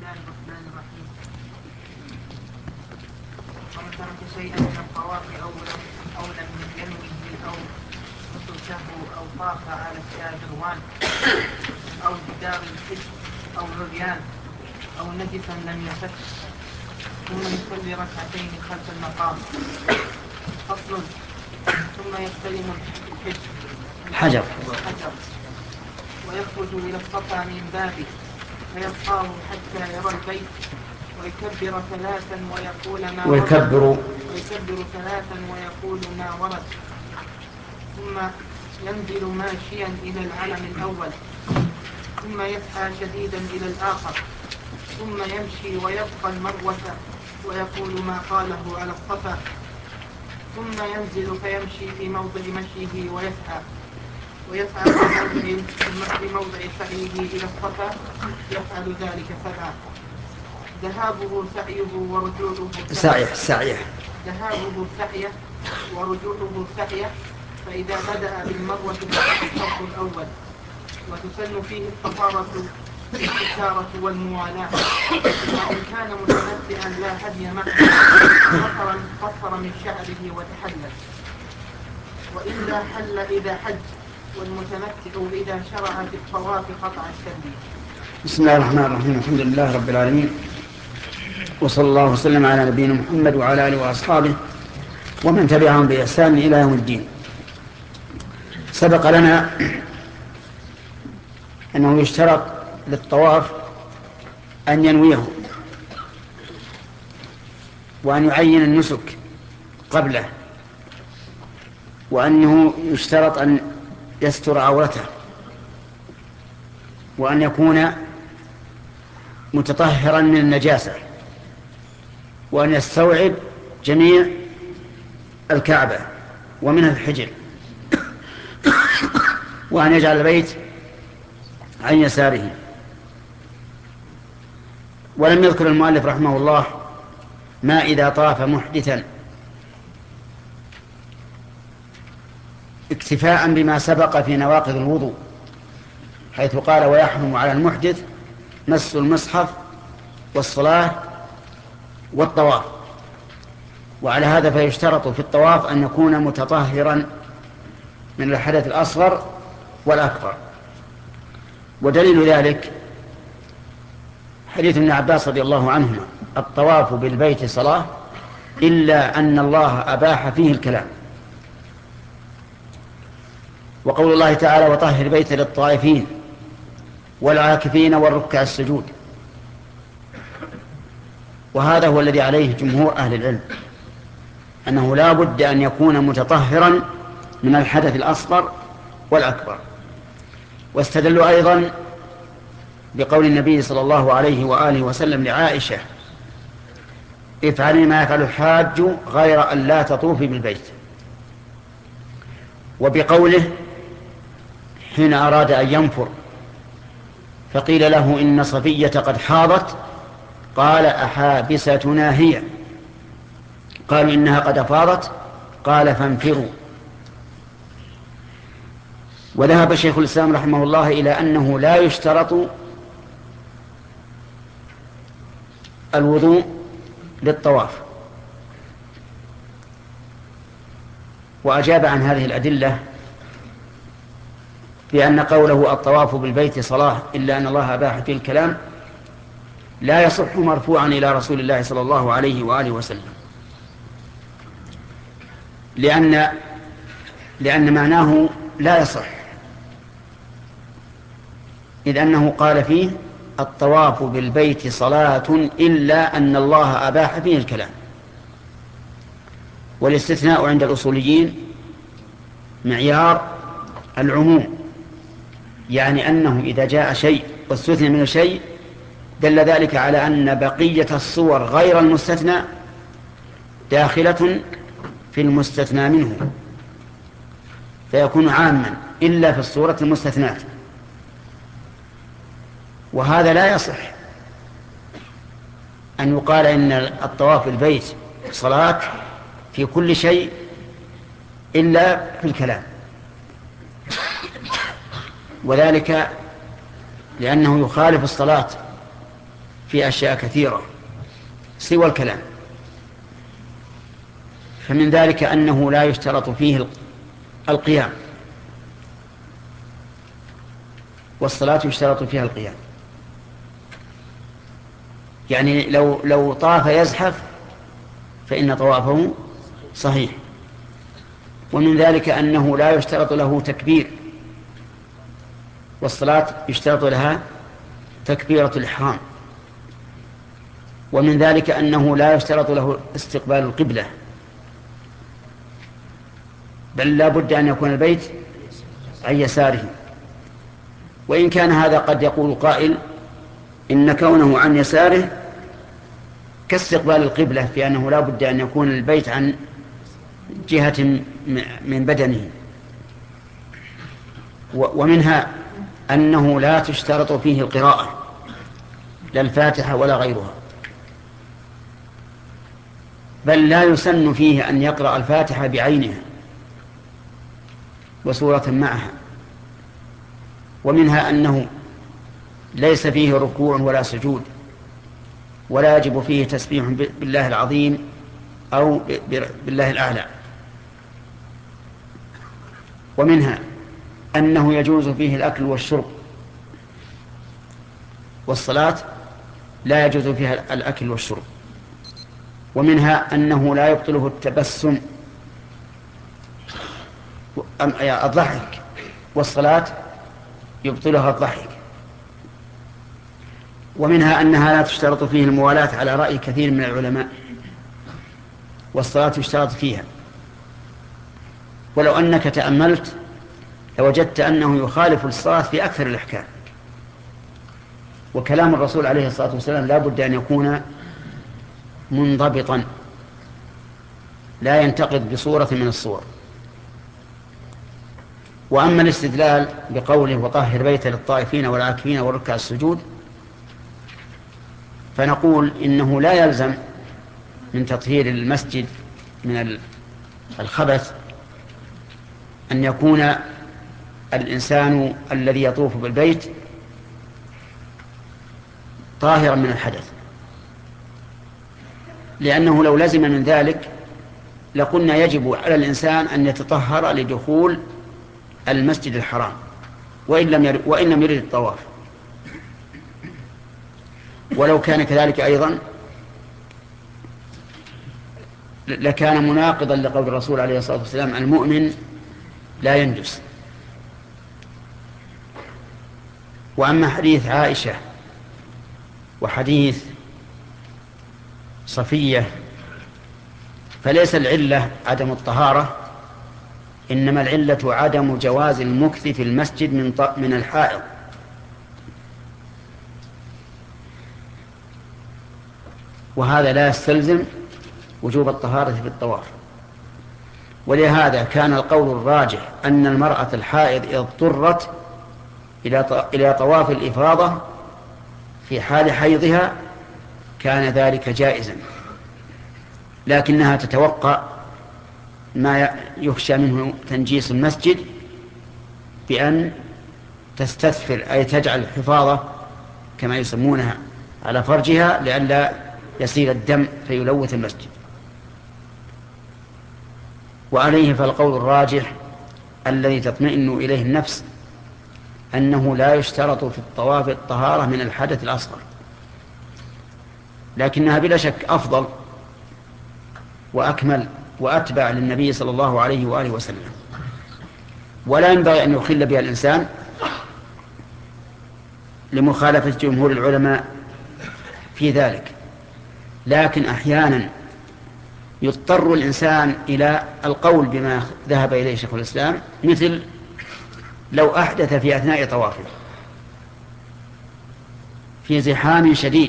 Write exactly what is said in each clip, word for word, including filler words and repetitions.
الله الرحمن الرحيم. ومن ترك شيئا من الطواف أو أو لم ينوه أو نسكه أو طاف على الشاذروان أو جدار الحج أو عريان أو نجسا لم يفك ثم يصلي ركعتين خلف المقام. فصل. ثم يستلم الحج حجر حجر ويخرج إلى الصفا من بابه فيصفاه حتى يرى البيت ويكبر ثلاثا ويقول ما ويكبر ويكبر ثلاثا ويقول ما ورد. ثم ينزل ماشيا إلى العلم الأول ثم يسعى شديدا إلى الآخر ثم يمشي ويبقى المروة ويقول ما قاله على الصفا ثم ينزل فيمشي في موضع مشيه ويسعى ويسعى في موضع سعيه إلى الصفا يفعل ذلك سبعا. ذهابه سعيه ورجوعه سعيه سعيه ذهابه سعيه ورجوعه سعيه. فإذا بدأ بالمروة فهو الشرط الأول وتسن فيه الطهارة الاستشارة والموالاة. وإن كان متمتعا لا هدي معه قصر قصر من شعره وتحلل. وإذا حل إذا حج والمتمتع إذا شرع في الطواف قطع التلبية. بسم الله الرحمن الرحيم. الحمد لله رب العالمين وصلى الله وسلم على نبينا محمد وعلى آله وأصحابه ومن تبعهم بإحسان إلى يوم الدين. سبق لنا أنه يشترط للطواف أن ينويه وأن يعين النسك قبله وأنه يشترط أن يستر عورته وأن يكون متطهرا من النجاسة وأن يستوعب جميع الكعبة ومنها الحجر وأن يجعل البيت عن يساره. ولم يذكر المؤلف رحمه الله ما إذا طاف محدثا اكتفاء بما سبق في نواقض الوضوء حيث قال ويحرم على المحدث مس المصحف والصلاة والطواف. وعلى هذا فيشترط في الطواف أن يكون متطهرا من الحدث الأصغر والأكبر. ودليل ذلك حديث ابن عباس رضي الله عنهما الطواف بالبيت صلاة إلا أن الله أباح فيه الكلام. وقول الله تعالى وطهر بيت للطائفين والعاكفين والركع السجود. وهذا هو الذي عليه جمهور أهل العلم أنه لا بد أن يكون متطهرا من الحدث الأصغر والأكبر. واستدلوا أيضا بقول النبي صلى الله عليه وآله وسلم لعائشة افعلي ما يفعل الحاج غير أن لا تطوفي بالبيت. وبقوله حين أراد أن ينفر فقيل له إن صفية قد حاضت قال أحابستنا هي قالوا إنها قد أفاضت قال فانفروا. وذهب شيخ الإسلام رحمه الله إلى أنه لا يشترط الوضوء للطواف وأجاب عن هذه الأدلة بأن قوله الطواف بالبيت صلاة إلا أن الله أباح فيه الكلام لا يصح مرفوعا إلى رسول الله صلى الله عليه وآله وسلم لأن لأن معناه لا يصح إذ أنه قال فيه الطواف بالبيت صلاة إلا أن الله أباح فيه الكلام. والاستثناء عند الأصوليين معيار العموم يعني أنه إذا جاء شيء واستثنى من شيء دل ذلك على أن بقية الصور غير المستثنى داخلة في المستثنى منه فيكون عاما إلا في الصورة المستثناة. وهذا لا يصح أن يقال إن الطواف بالبيت صلاة في كل شيء إلا في الكلام وذلك لأنه يخالف الصلاة في في أشياء كثيرة سوى الكلام. فمن ذلك أنه لا يشترط فيه القيام، والصلاة يشترط فيها القيام. يعني لو لو طاف يزحف فإن طوافه صحيح. ومن ذلك أنه لا يشترط له تكبير، والصلاة يشترط لها تكبيرة الإحرام. ومن ذلك أنه لا يشترط له استقبال القبلة، بل لا بد أن يكون البيت عن يساره. وإن كان هذا قد يقول قائل إن كونه عن يساره كاستقبال القبلة، في أنه لا بد أن يكون البيت عن جهة من بدنه. ومنها أنه لا تشترط فيه القراءة، لا الفاتحة ولا غيرها، بل لا يسن فيه أن يقرأ الفاتحة بعينها وسورة معها. ومنها أنه ليس فيه ركوع ولا سجود، ولا يجب فيه تسبيح بالله العظيم أو بالله الأعلى. ومنها أنه يجوز فيه الأكل والشرب، والصلاة لا يجوز فيها الأكل والشرب. ومنها أنه لا يبطله التبسم الضحك، والصلاة يبطلها الضحك. ومنها أنها لا تشترط فيه الموالاة على رأي كثير من العلماء، والصلاة يشترط فيها. ولو أنك تأملت لوجدت أنه يخالف الصلاة في أكثر الأحكام. وكلام الرسول عليه الصلاة والسلام لا بد أن يكون منضبطا، لا ينتقد بصورة من الصور. وأما الاستدلال بقوله وطهر بيت للطائفين والعاكفين والركع السجود، فنقول إنه لا يلزم من تطهير المسجد من الخبث أن يكون الإنسان الذي يطوف بالبيت طاهرا من الحدث، لأنه لو لزم من ذلك لقلنا يجب على الإنسان أن يتطهر لدخول المسجد الحرام وإن لم يرد, وإن لم يرد الطواف. ولو كان كذلك أيضا لكان مناقضا لقول الرسول عليه الصلاة والسلام المؤمن لا ينجس. وأما حديث عائشة وحديث صفية فليس العلة عدم الطهارة، إنما العلة عدم جواز المكث في المسجد من من الحائض. وهذا لا يستلزم وجوب الطهارة في الطواف. ولهذا كان القول الراجح أن المرأة الحائض إذا اضطرت إلى طواف الإفاضة في حال حيضها كان ذلك جائزا، لكنها تتوقع ما يخشى منه تنجيس المسجد بأن تستثفر، أي تجعل الحفاظة كما يسمونها على فرجها لئلا يسيل الدم فيلوث المسجد. وعليه فالقول الراجح الذي تطمئن إليه النفس أنه لا يشترط في الطواف الطهارة من الحدث الأصغر، لكنها بلا شك أفضل وأكمل وأتبع للنبي صلى الله عليه وآله وسلم. ولا ينبغي أن يخل بها الإنسان لمخالفة جمهور العلماء في ذلك. لكن أحيانا يضطر الإنسان إلى القول بما ذهب إليه شيخ الإسلام، مثل لو أحدث في أثناء طوافه في زحام شديد،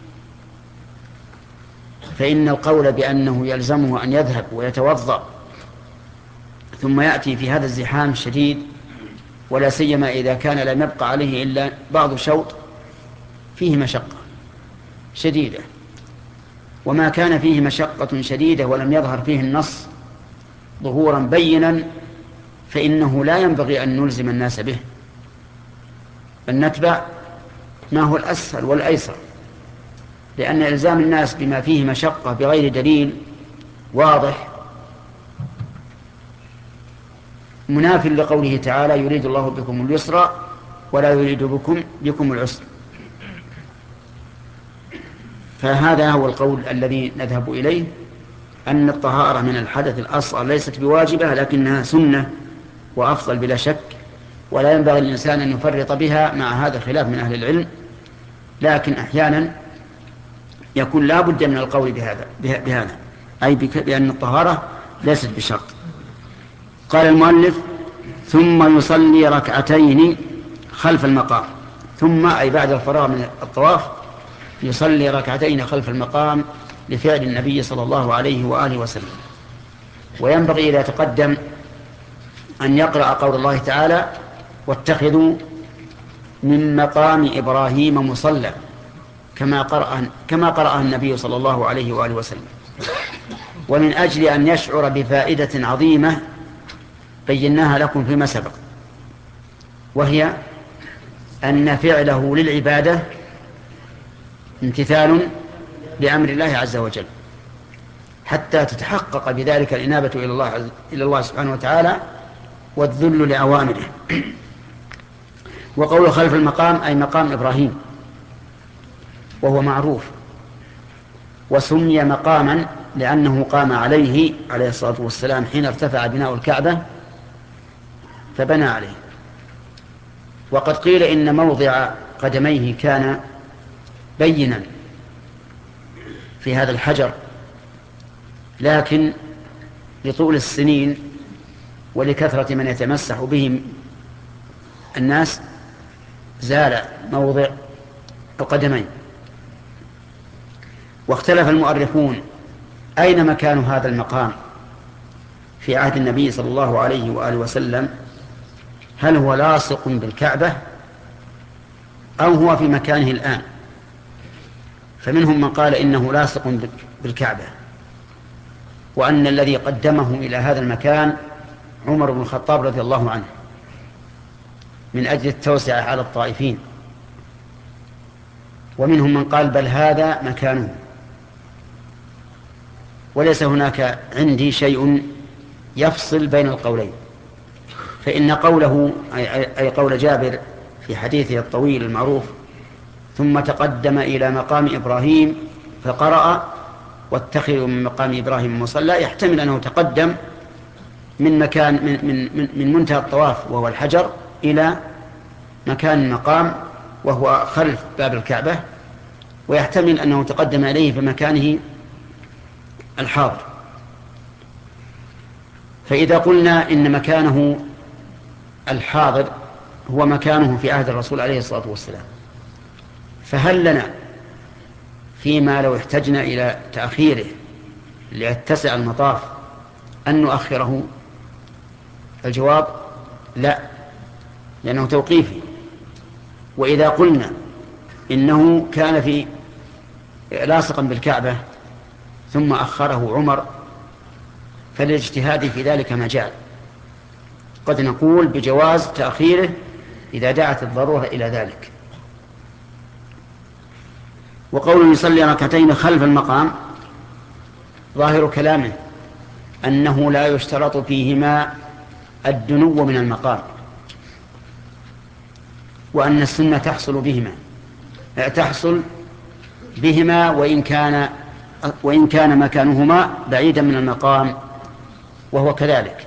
فإن القول بأنه يلزمه أن يذهب ويتوضأ ثم يأتي في هذا الزحام الشديد، ولا سيما إذا كان لم يبقى عليه إلا بعض شوط، فيه مشقة شديدة. وما كان فيه مشقة شديدة ولم يظهر فيه النص ظهورا بينا فإنه لا ينبغي أن نلزم الناس به، بل نتبع ما هو الأسهل والأيسر. لأن إلزام الناس بما فيه مشقة بغير دليل واضح مناف لقوله تعالى يريد الله بكم اليسر ولا يريد بكم بكم العسر. فهذا هو القول الذي نذهب إليه، أن الطهارة من الحدث الأصغر ليست بواجبة لكنها سنة وأفضل بلا شك، ولا ينبغي الإنسان أن يفرط بها مع هذا الخلاف من أهل العلم، لكن أحيانا يكون لا بد من القول بهذا بهذا أي بأن الطهارة ليست بشرط. قال المؤلف ثم يصلي ركعتين خلف المقام، ثم أي بعد الفراغ من الطواف يصلي ركعتين خلف المقام لفعل النبي صلى الله عليه وآله وسلم. وينبغي إذا تقدم أن يقرأ قول الله تعالى واتخذوا من مقام إبراهيم مصلى كما قرأ كما قرأ النبي صلى الله عليه وآله وسلم. ومن أجل أن يشعر بفائدة عظيمة بيناها لكم فيما سبق، وهي أن فعله للعبادة امتثال لأمر الله عز وجل، حتى تتحقق بذلك الإنابة إلى الله إلى الله سبحانه وتعالى والذل لأوامره. وقول خلف المقام أي مقام إبراهيم، وهو معروف، وسمي مقاما لأنه قام عليه عليه الصلاة والسلام حين ارتفع بناء الكعبة فبنى عليه. وقد قيل إن موضع قدميه كان بينا في هذا الحجر، لكن لطول السنين ولكثرة من يتمسح به الناس زال موضع القدمين. واختلف المؤرخون أين مكان هذا المقام في عهد النبي صلى الله عليه وآله وسلم، هل هو لاصق بالكعبة أو هو في مكانه الآن؟ فمنهم من قال إنه لاصق بالكعبة، وأن الذي قدمه إلى هذا المكان عمر بن الخطاب رضي الله عنه من أجل التوسعة على الطائفين. ومنهم من قال بل هذا مكانه. وليس هناك عندي شيء يفصل بين القولين، فإن قوله أي قول جابر في حديثه الطويل المعروف ثم تقدم إلى مقام إبراهيم فقرأ واتخذوا من مقام إبراهيم مصلى، يحتمل أنه تقدم من مكان من, من, من منتهى الطواف وهو الحجر إلى مكان المقام وهو خلف باب الكعبة، ويحتمل أنه تقدم إليه في مكانه الحاضر. فإذا قلنا إن مكانه الحاضر هو مكانه في عهد الرسول عليه الصلاة والسلام، فهل لنا فيما لو احتجنا إلى تأخيره ليتسع المطاف أن نؤخره؟ الجواب لا، لأنه توقيفي. وإذا قلنا إنه كان في لاصقا بالكعبة ثم أخره عمر فالاجتهاد في ذلك مجال، قد نقول بجواز تأخيره إذا دعت الضرورة إلى ذلك. وقول يصلي ركعتين خلف المقام ظاهر كلامه أنه لا يشترط فيهما الدنو من المقام، وأن السنة تحصل بهما تحصل بهما وإن كان وإن كان مكانهما بعيدا من المقام، وهو كذلك،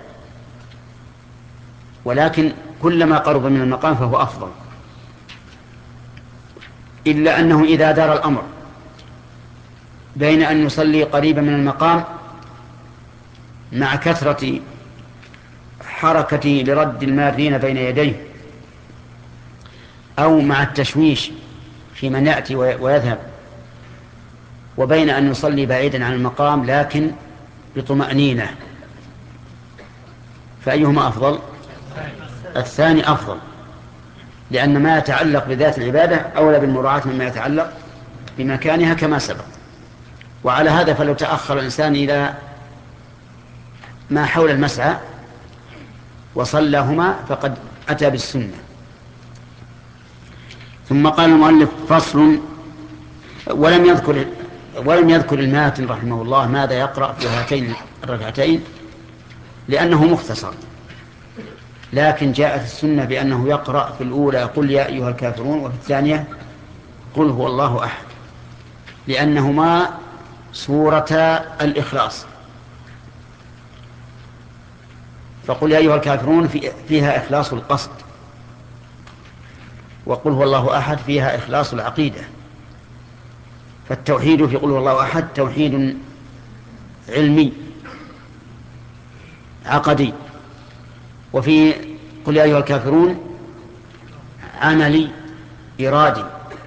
ولكن كلما قرب من المقام فهو أفضل. إلا أنه إذا دار الأمر بين أن يصلي قريبا من المقام مع كثرة حركة لرد المارين بين يديه، أو مع التشويش في من يأتي ويذهب، وبين أن يصلي بعيدا عن المقام لكن بطمأنينة، فأيهما أفضل؟ الثاني أفضل، لأن ما يتعلق بذات العبادة أولى بالمراعاة مما يتعلق بمكانها كما سبق. وعلى هذا فلو تأخر الإنسان إلى ما حول المسعى وصلىهما فقد أتى بالسنة. ثم قال المؤلف فصل ولم يذكر ولم يذكر الماتن رحمه الله ماذا يقرأ في هاتين الركعتين لأنه مختصر، لكن جاءت السنة بأنه يقرأ في الأولى قل يا أيها الكافرون، وفي الثانية قل هو الله أحد، لأنهما سورة الإخلاص. فقل يا أيها الكافرون فيها إخلاص القصد، وقل هو الله أحد فيها إخلاص العقيدة. فالتوحيد في قل هو الله أحد توحيد علمي عقدي، وفي قل يا أيها الكافرون عملي إرادي.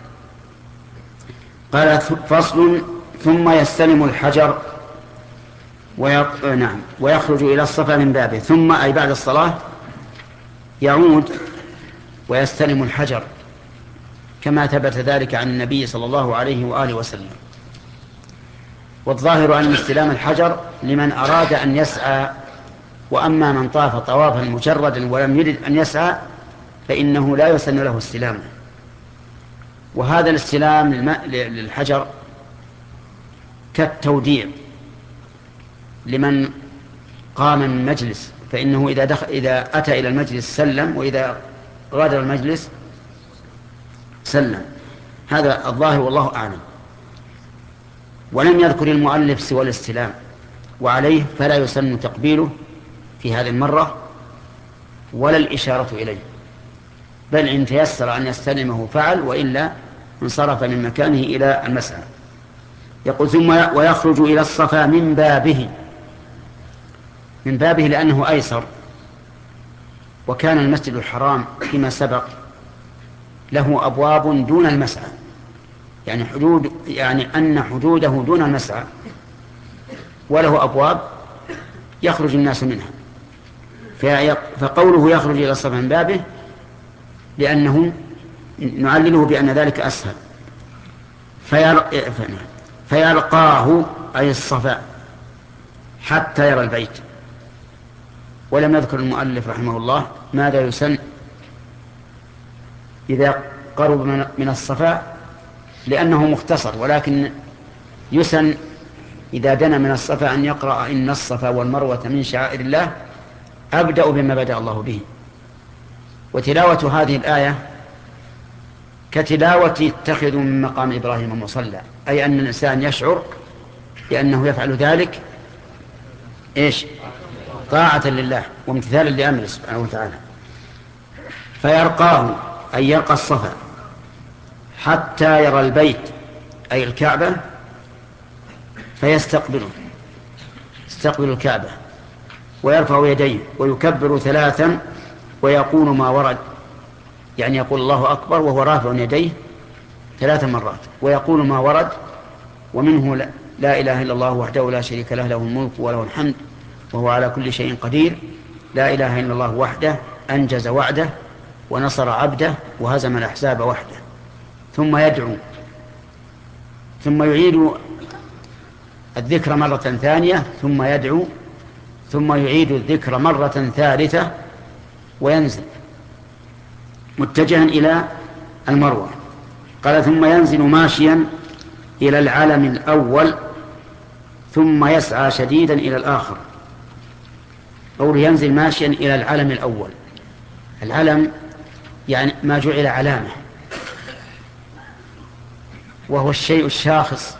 قال فصل ثم يستلم الحجر ويق... نعم ويخرج إلى الصفا من بابه، ثم أي بعد الصلاة يعود ويستلم الحجر كما ثبت ذلك عن النبي صلى الله عليه وآله وسلم. والظاهر أن استلام الحجر لمن أراد أن يسعى، وأما من طاف طوافا مجردا ولم يرد أن يسعى فإنه لا يسن له استلامه. وهذا الاستلام للحجر كالتوديع لمن قام من مجلس، فإنه إذا, دخل إذا أتى إلى المجلس سلم، وإذا غادر المجلس سلم. هذا الظاهر والله أعلم. ولم يذكر المؤلف سوى الاستلام، وعليه فلا يسن تقبيله في هذه المرة ولا الإشارة إليه، بل إن تيسر أن يستلمه فعل، وإلا انصرف من مكانه إلى المسعى. يقول ثم ويخرج إلى الصفا من بابه، من بابه لأنه أيسر. وكان المسجد الحرام فيما سبق له أبواب دون المسعى، يعني حدود، يعني أن حدوده دون المسعى، وله أبواب يخرج الناس منها. فقوله يخرج إلى الصفا من بابه لأنه نعلله بأن ذلك أسهل. فيلقاه أي الصفا حتى يرى البيت. ولم يذكر المؤلف رحمه الله ماذا يسن إذا قرب من الصفا لأنه مختصر، ولكن يسن إذا دنا من الصفا أن يقرأ إن الصفا والمروة من شعائر الله أبدأ بما بدأ الله به. وتلاوة هذه الآية كتلاوة اتخذوا من مقام إبراهيم مصلى، أي أن الإنسان يشعر بأنه يفعل ذلك إيش؟ طاعة لله وامتثالا لأمره سبحانه وتعالى. فيرقاه أي يرقى الصفا حتى يرى البيت أي الكعبة، فيستقبله يستقبل الكعبة ويرفع يديه ويكبر ثلاثا ويقول ما ورد، يعني يقول الله أكبر وهو رافع يديه ثلاث مرات ويقول ما ورد، ومنه لا, لا إله إلا الله وحده لا شريك له له الملك وله الحمد وهو على كل شيء قدير، لا إله إلا الله وحده أنجز وعده ونصر عبده وهزم الأحزاب وحده. ثم يدعو، ثم يعيد الذكر مرة ثانية، ثم يدعو، ثم يعيد الذكر مرة ثالثة وينزل متجها إلى المروة. قال ثم ينزل ماشيا إلى العلم الأول ثم يسعى شديدا إلى الآخر. قوله ينزل ماشيا إلى العلم الأول، العلم يعني ما جعل علامة، وهو الشيء الشاخص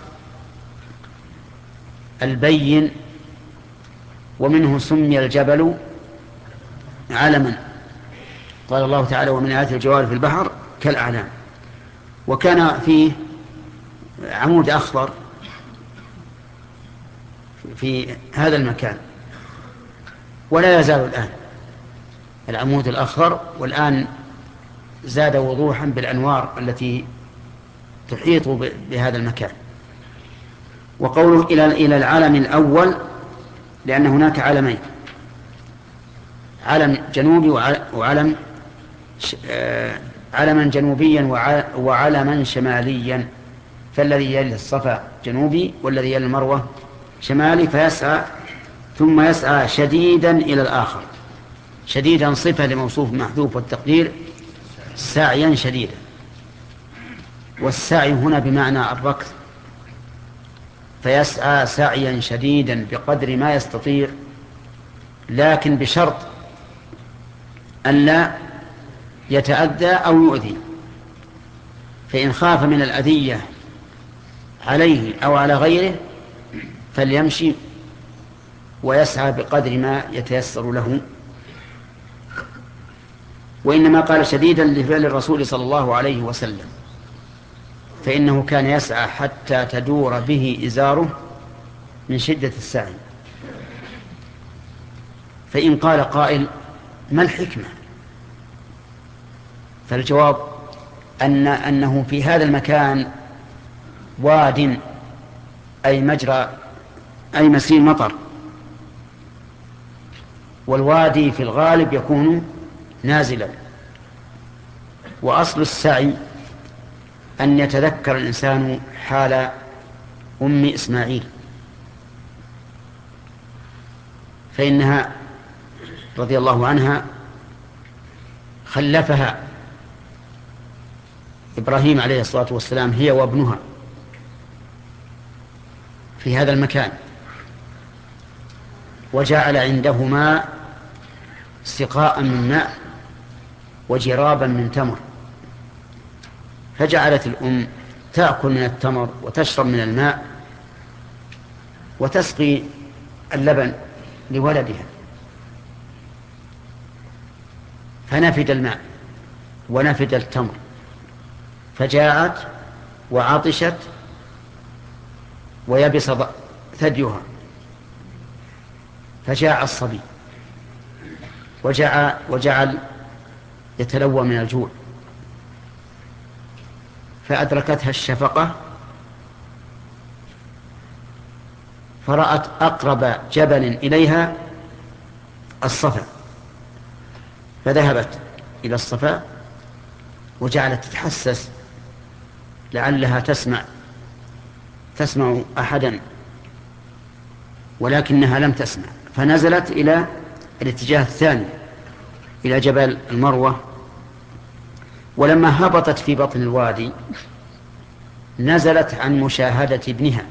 البين، ومنه سمي الجبل علما. قال الله تعالى ومن آيات الجوار في البحر كالأعلام. وكان فيه عمود أخضر في هذا المكان ولا يزال الآن العمود الأخضر، والآن زاد وضوحا بالأنوار التي تحيط بهذا المكان. وقوله إلى إلى العلم الأول لأن هناك علمين، علم جنوبي وعلم علما جنوبيا وعلما شماليا، فالذي يلي الصفا جنوبي والذي يلي المروة شمالي. فيسعى ثم يسعى شديدا إلى الآخر. شديدا صفة لموصوف محذوف، والتقدير سعيا شديدا. والسعي هنا بمعنى الركض، فيسعى سعيا شديدا بقدر ما يستطيع، لكن بشرط أن لا يتأذى أو يؤذي. فإن خاف من الأذية عليه أو على غيره فليمشي ويسعى بقدر ما يتيسر له. وإنما قال شديدا لفعل الرسول صلى الله عليه وسلم، فإنه كان يسعى حتى تدور به إزاره من شدة السعي. فإن قال قائل ما الحكمة؟ فالجواب أن أنه في هذا المكان واد أي مجرى أي مسيل مطر، والوادي في الغالب يكون نازلا، وأصل السعي أن يتذكر الإنسان حال أم إسماعيل، فإنها رضي الله عنها خلفها إبراهيم عليه الصلاة والسلام هي وابنها في هذا المكان، وجعل عندهما سقاء من ماء وجرابا من تمر، فجعلت الأم تأكل من التمر وتشرب من الماء وتسقي اللبن لولدها، فنفد الماء ونفد التمر، فجاءت وعطشت ويبس ثديها، فجاء الصبي وجعل, وجعل يتلوى من الجوع، فأدركتها الشفقة فرأت أقرب جبل إليها الصفا، فذهبت إلى الصفا وجعلت تتحسس لعلها تسمع تسمع أحدا، ولكنها لم تسمع، فنزلت إلى الاتجاه الثاني إلى جبل المروة. ولما هبطت في بطن الوادي نزلت عن مشاهدة ابنها،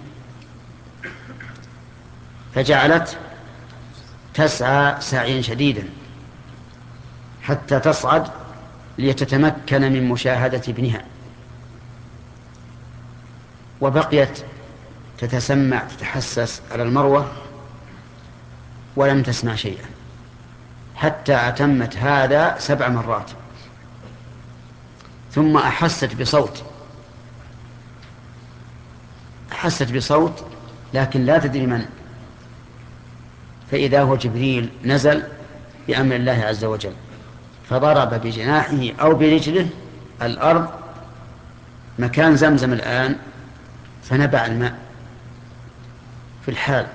فجعلت تسعى سعيا شديدا حتى تصعد لتتمكن من مشاهدة ابنها، وبقيت تتسمع تتحسس على المروة ولم تسمع شيئا حتى أتمت هذا سبع مرات، ثم أحست بصوت أحست بصوت لكن لا تدري من، فإذا هو جبريل نزل بأمر الله عز وجل، فضرب بجناحه أو برجله الأرض مكان زمزم الآن، فنبع الماء في الحال،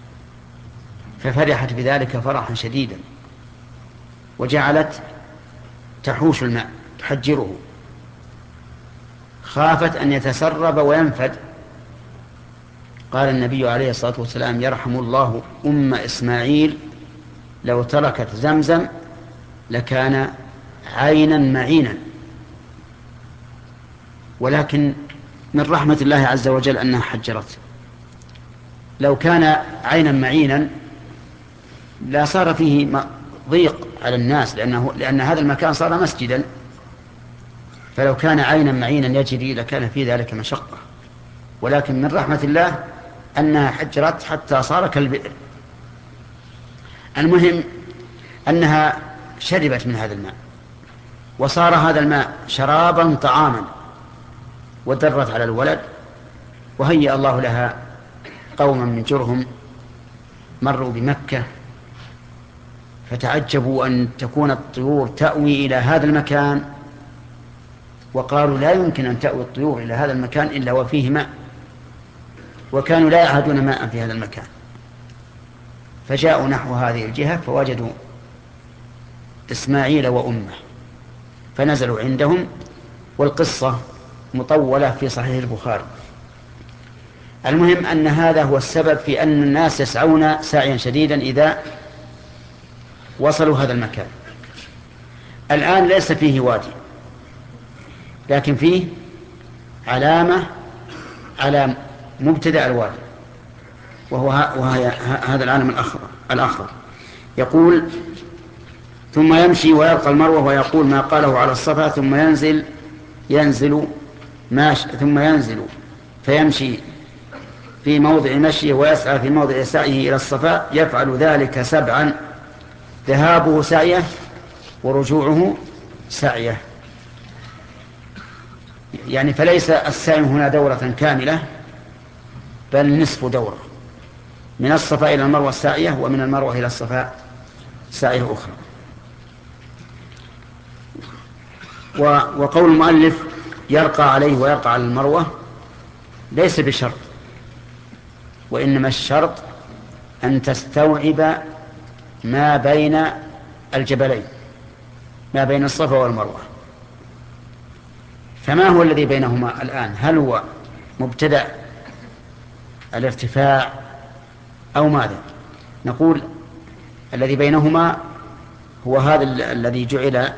ففرحت بذلك فرحا شديدا، وجعلت تحوش الماء تحجره، خافت أن يتسرب وينفد. قال النبي عليه الصلاة والسلام يرحم الله أم إسماعيل لو تركت زمزم لكان عينا معينا، ولكن من رحمة الله عز وجل أنها حجرت. لو كان عينا معينا لا صار فيه ضيق على الناس، لأنه لأن هذا المكان صار مسجدا، فلو كان عينا معينا يجري لكان في ذلك مشقة، ولكن من رحمة الله أنها حجرت حتى صار كالبئر. المهم أنها شربت من هذا الماء، وصار هذا الماء شرابا طعاما، ودرت على الولد، وهيأ الله لها قوما من جرهم مروا بمكة فتعجبوا أن تكون الطيور تأوي إلى هذا المكان، وقالوا لا يمكن أن تأوي الطيور إلى هذا المكان إلا وفيه ماء، وكانوا لا يعهدون ماء في هذا المكان، فجاءوا نحو هذه الجهة فوجدوا إسماعيل وأمه فنزلوا عندهم، والقصة مطولة في صحيح البخاري. المهم أن هذا هو السبب في أن الناس يسعون سعيا شديدا إذا وصلوا هذا المكان. الآن ليس فيه وادي، لكن فيه علامة على مبتدأ الوادي، وهو وهي هذا العالم الأخضر. يقول: ثم يمشي ويلقى المروة ويقول ما قاله على الصفا، ثم ينزل ينزل ماش ثم ينزل فيمشي في موضع مشيه ويسعى في موضع سعيه إلى الصفا، يفعل ذلك سبعا، ذهابه سعيه ورجوعه سعيه. يعني فليس السعي هنا دورة كاملة، بل نصف دورة، من الصفا إلى المروة السعية، ومن المروة إلى الصفا سعيه أخرى. وقول المؤلف يرقى عليه ويرقى على المروة ليس بشرط، وإنما الشرط أن تستوعب ما بين الجبلين، ما بين الصفا والمروة. فما هو الذي بينهما الآن؟ هل هو مبتدأ الارتفاع أو ماذا؟ نقول الذي بينهما هو هذا الذي جعل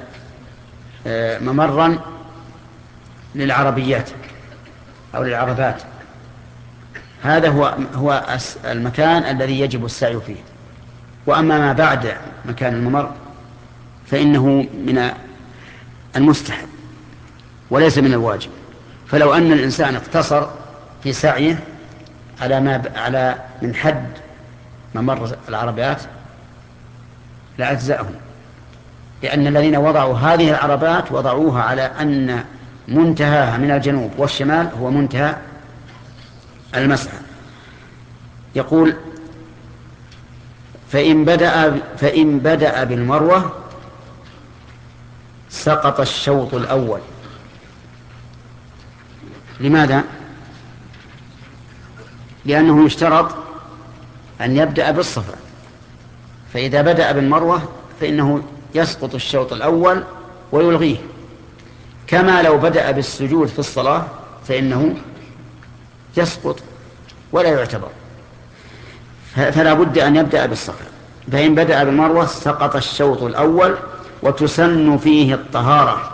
ممرا للعربيات أو للعربات، هذا هو هو المكان الذي يجب السعي فيه. وأما ما بعد مكان الممر فإنه من المستحب وليس من الواجب. فلو أن الإنسان اقتصر في سعيه على ما على من حد ممر العربات لأجزأهم، لأن الذين وضعوا هذه العربات وضعوها على أن منتهاها من الجنوب والشمال هو منتهى المسعى. يقول: فإن بدأ, فإن بدأ بالمروة سقط الشوط الأول. لماذا؟ لأنه يشترط أن يبدأ بالصفا، فإذا بدأ بالمروة فإنه يسقط الشوط الأول ويلغيه، كما لو بدأ بالسجود في الصلاة فإنه يسقط ولا يعتبر. فلا بد أن يبدأ بالصفا. فإن بدأ بالمروة سقط الشوط الأول، وتسن فيه الطهارة.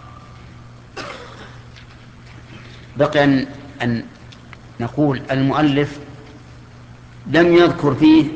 بقي أن, أن نقول المؤلف لم يذكر فيه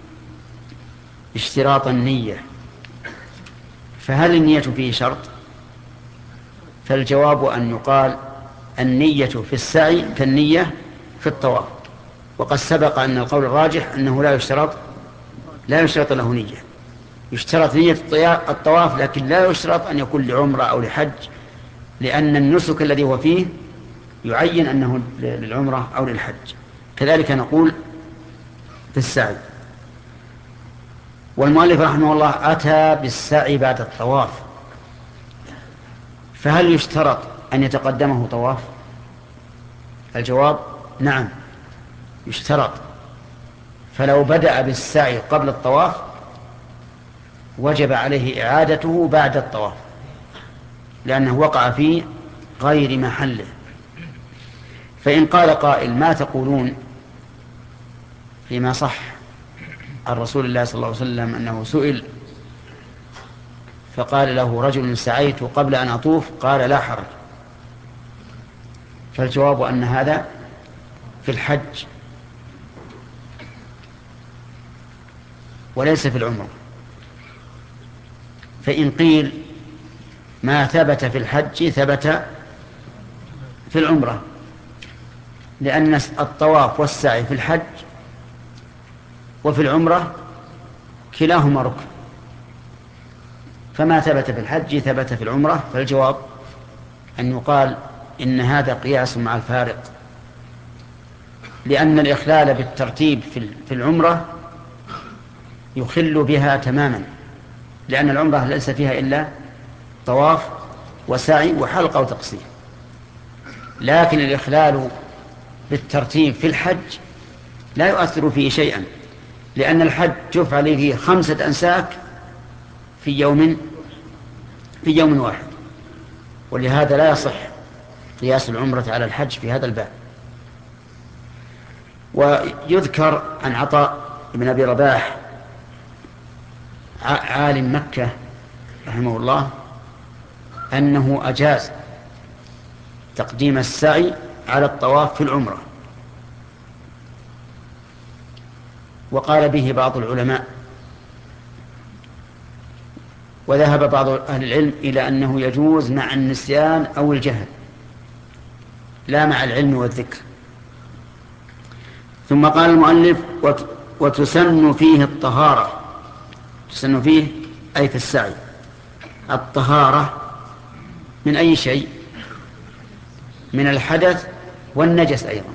اشتراط النية، فهل النية فيه شرط؟ فالجواب أن يقال النية في السعي كالنية في الطواف، وقد سبق أن القول الراجح أنه لا يشترط لا يشترط له نية. يشترط نية الطواف، لكن لا يشترط أن يكون لعمرة أو لحج، لأن النسك الذي هو فيه يعين أنه للعمرة أو للحج. كذلك نقول في السعي. والمؤلف رحمه الله أتى بالسعي بعد الطواف، فهل يشترط أن يتقدمه طواف؟ الجواب نعم يشترط. فلو بدأ بالسعي قبل الطواف وجب عليه إعادته بعد الطواف، لأنه وقع في غير محله. فإن قال قائل ما تقولون فيما صح عن رسول الله صلى الله عليه وسلم أنه سئل فقال له رجل سعيت قبل أن أطوف، قال لا حرج. فالجواب أن هذا في الحج وليس في العمرة. فإن قيل ما ثبت في الحج ثبت في العمرة، لأن الطواف والسعي في الحج وفي العمرة كلاهما ركن، فما ثبت في الحج ثبت في العمرة. فالجواب أن يقال إن هذا قياس مع الفارق، لأن الإخلال بالترتيب في العمرة يخل بها تماما، لأن العمرة ليس فيها إلا طواف وسعي وحلقة وتقصير. لكن الإخلال بالترتيب في الحج لا يؤثر فيه شيئا، لأن الحج يفعل فيه خمسة أنساك في يوم في يوم واحد، ولهذا لا يصح قياس العمرة على الحج في هذا الباب. ويذكر عن عطاء بن أبي رباح عالم مكة رحمه الله أنه أجاز تقديم السعي على الطواف في العمرة. وقال به بعض العلماء، وذهب بعض أهل العلم إلى أنه يجوز مع النسيان أو الجهل لا مع العلم والذكر. ثم قال المؤلف: وتسن فيه الطهارة. تسن فيه أي في السعي الطهارة من أي شيء؟ من الحدث والنجس أيضا.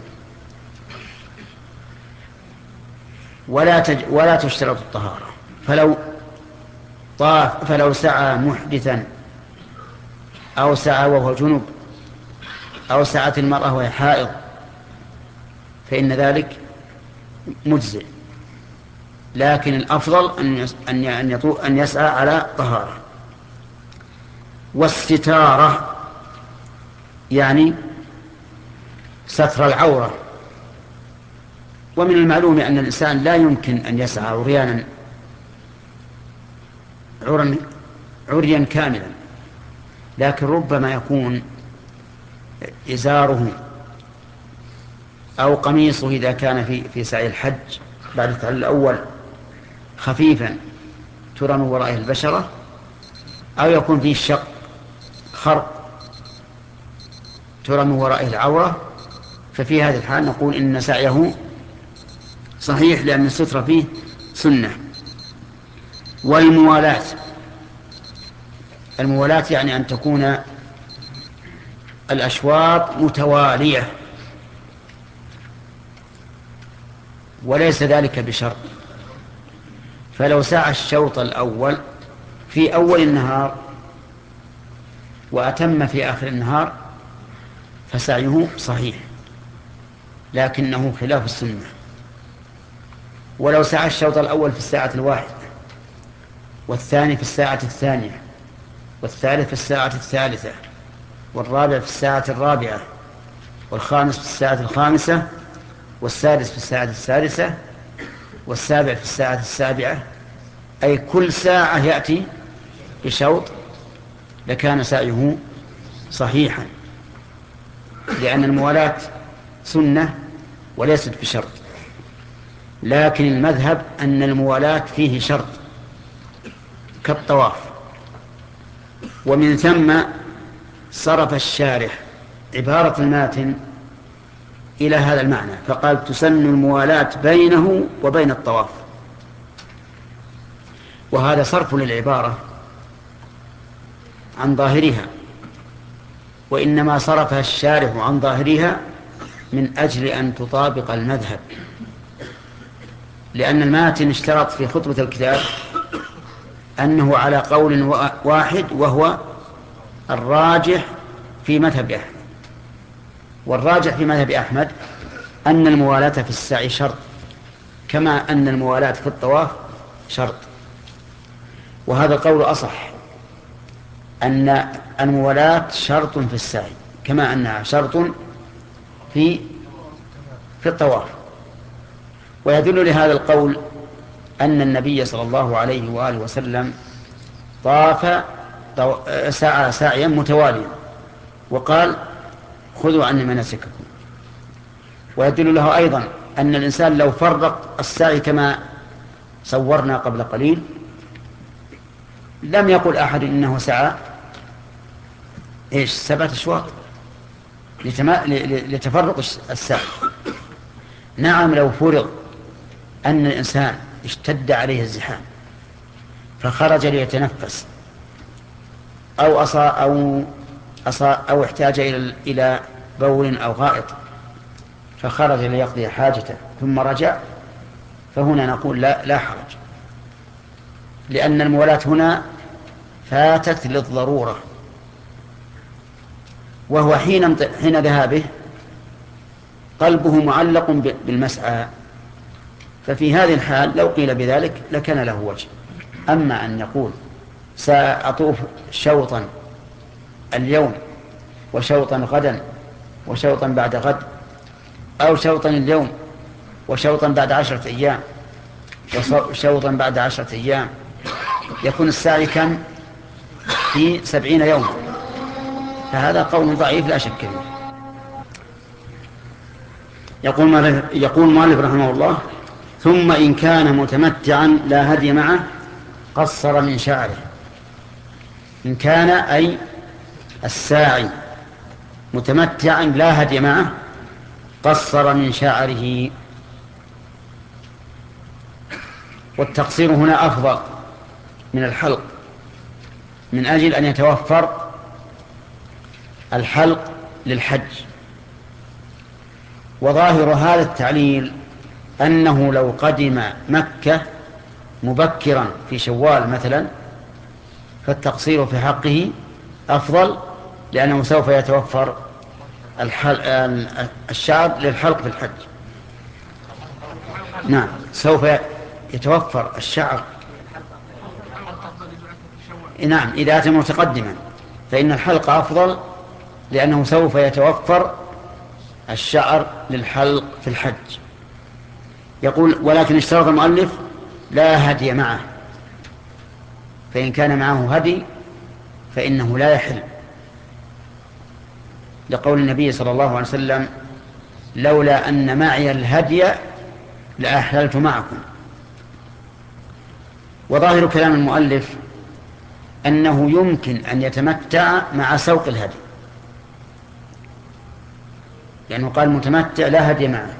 ولا تج ولا تشترط الطهارة، فلو طاف فلو سعى محدثا أو سعى وهو جنب أو سعت المرأة وهي حائض فإن ذلك مجزئ، لكن الأفضل أن أن يسعى على طهارة. والستارة يعني ستر العورة. ومن المعلوم أن الإنسان لا يمكن أن يسعى عريانا عريا كاملا، لكن ربما يكون إزاره أو قميصه إذا كان في في سعي الحج بعد التحلل الأول خفيفا ترى من ورائه البشرة، أو يكون فيه شق خرق ترى من ورائه العورة، ففي هذه الحال نقول إن سعيه صحيح لأن الستر فيه سنة. والموالاة، الموالاة يعني أن تكون الأشواط متوالية، وليس ذلك بشرط. فلو سعى الشوط الأول في أول النهار وأتم في آخر النهار فسعيه صحيح، لكنه خلاف السنة. ولو سعى الشوط الأول في الساعة الواحدة، والثاني في الساعة الثانية، والثالث في الساعة الثالثة، والرابع في الساعة الرابعة، والخامس في الساعة الخامسة، والسادس في الساعة السادسة، والسابع في الساعة السابعة، أي كل ساعة يأتي بشوط، لكان سعيه صحيحا، لأن الموالاة سنة وليست بشرط. لكن المذهب أن الموالاة فيه شرط كالطواف. ومن ثم صرف الشارح عبارة الماتن إلى هذا المعنى، فقال: تسن الموالاة بينه وبين الطواف. وهذا صرف للعبارة عن ظاهرها، وإنما صرفها الشارح عن ظاهرها من أجل أن تطابق المذهب، لأن الماتن اشترط في خطبة الكتاب أنه على قول واحد وهو الراجح في مذهب أحمد. والراجح في مذهب أحمد أن الموالاة في السعي شرط، كما أن الموالاة في الطواف شرط. وهذا القول أصح، أن الموالاة شرط في السعي كما أنها شرط في في الطواف. ويدل لهذا القول أن النبي صلى الله عليه وآله وسلم طاف سعى سعيا متواليا وقال: خذوا عني مناسككم. ويدل له أيضا أن الإنسان لو فرق السعي كما صورنا قبل قليل لم يقل أحد إنه سعى إيش سبعة أشواط لتفرق السعي. نعم، لو فرض أن الإنسان اشتد عليه الزحام فخرج ليتنفس أو أصا أو أصا أو احتاج إلى إلى بول أو غائط فخرج ليقضي حاجته ثم رجع، فهنا نقول لا لا حرج، لأن الموالاة هنا فاتت للضرورة، وهو حين حين ذهابه قلبه معلق بالمسعى، ففي هذه الحال لو قيل بذلك لكان له وجه. أما أن يقول سأطوف شوطا اليوم وشوطا غدا وشوطا بعد غد، أو شوطا اليوم وشوطا بعد عشرة أيام وشوطا بعد عشرة أيام، يكون السعي كم في سبعين يوما، فهذا قول ضعيف لا شك فيه. يقول يقول مالك رحمه الله: ثم إن كان متمتعا لا هدي معه قصر من شعره. إن كان أي الساعي متمتعا لا هدي معه قصر من شعره. والتقصير هنا أفضل من الحلق من أجل أن يتوفر الحلق للحج. وظاهر هذا التعليل أنه لو قدم مكة مبكرا في شوال مثلا فالتقصير في حقه أفضل، لأنه سوف يتوفر الشعر للحلق في الحج. نعم، سوف يتوفر الشعر. نعم، إذا أتى متقدما فإن الحلق أفضل، لأنه سوف يتوفر الشعر للحلق في الحج. يقول: ولكن اشترط المؤلف لا هدي معه، فإن كان معه هدي فإنه لا يحل، لقول النبي صلى الله عليه وسلم: لولا أن معي الهدي لأحللت معكم. وظاهر كلام المؤلف أنه يمكن أن يتمتع مع سوق الهدي، لأنه قال متمتع لا هدي معه.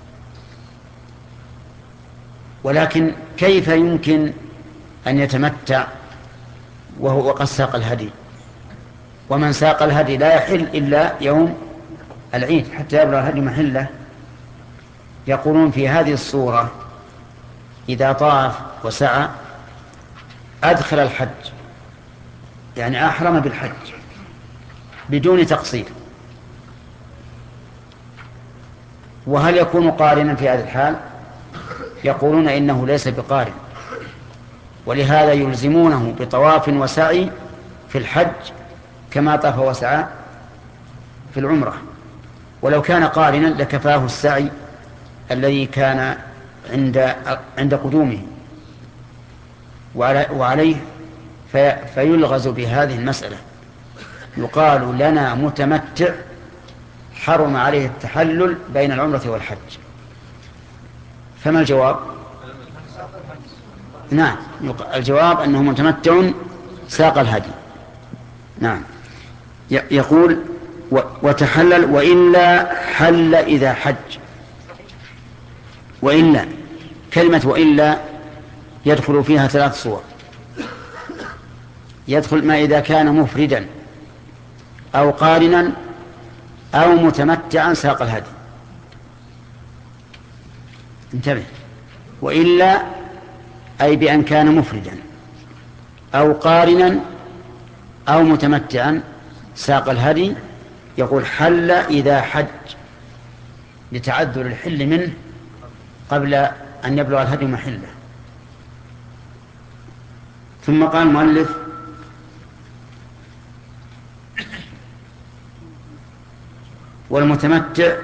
ولكن كيف يمكن أن يتمتع وهو قد ساق الهدي؟ ومن ساق الهدي لا يحل إلا يوم العيد حتى يبلغ الهدي محله. يقولون في هذه الصورة إذا طاف وسعى أدخل الحج، يعني أحرم بالحج بدون تقصير. وهل يكون قارنا في هذه الحال؟ يقولون إنه ليس بقارن، ولهذا يلزمونه بطواف وسعي في الحج كما طاف وسعى في العمرة. ولو كان قارنا لكفاه السعي الذي كان عند عند قدومه. وعليه في فيلغز بهذه المسألة، يقال لنا متمتع حرم عليه التحلل بين العمرة والحج. فما الجواب؟ نعم، الجواب أنه متمتع ساق الهدي. نعم. يقول: وتحلل وإلا حل إذا حج. وإلا، كلمة وإلا يدخل فيها ثلاث صور. يدخل ما إذا كان مفردا أو قارنا أو متمتعا ساق الهدي. انتبه، وإلا أي بأن كان مفردا أو قارنا أو متمتعا ساق الهدي. يقول: حل إذا حج، لتعذر الحل منه قبل أن يبلغ الهدي محله. ثم قال المؤلف: والمتمتع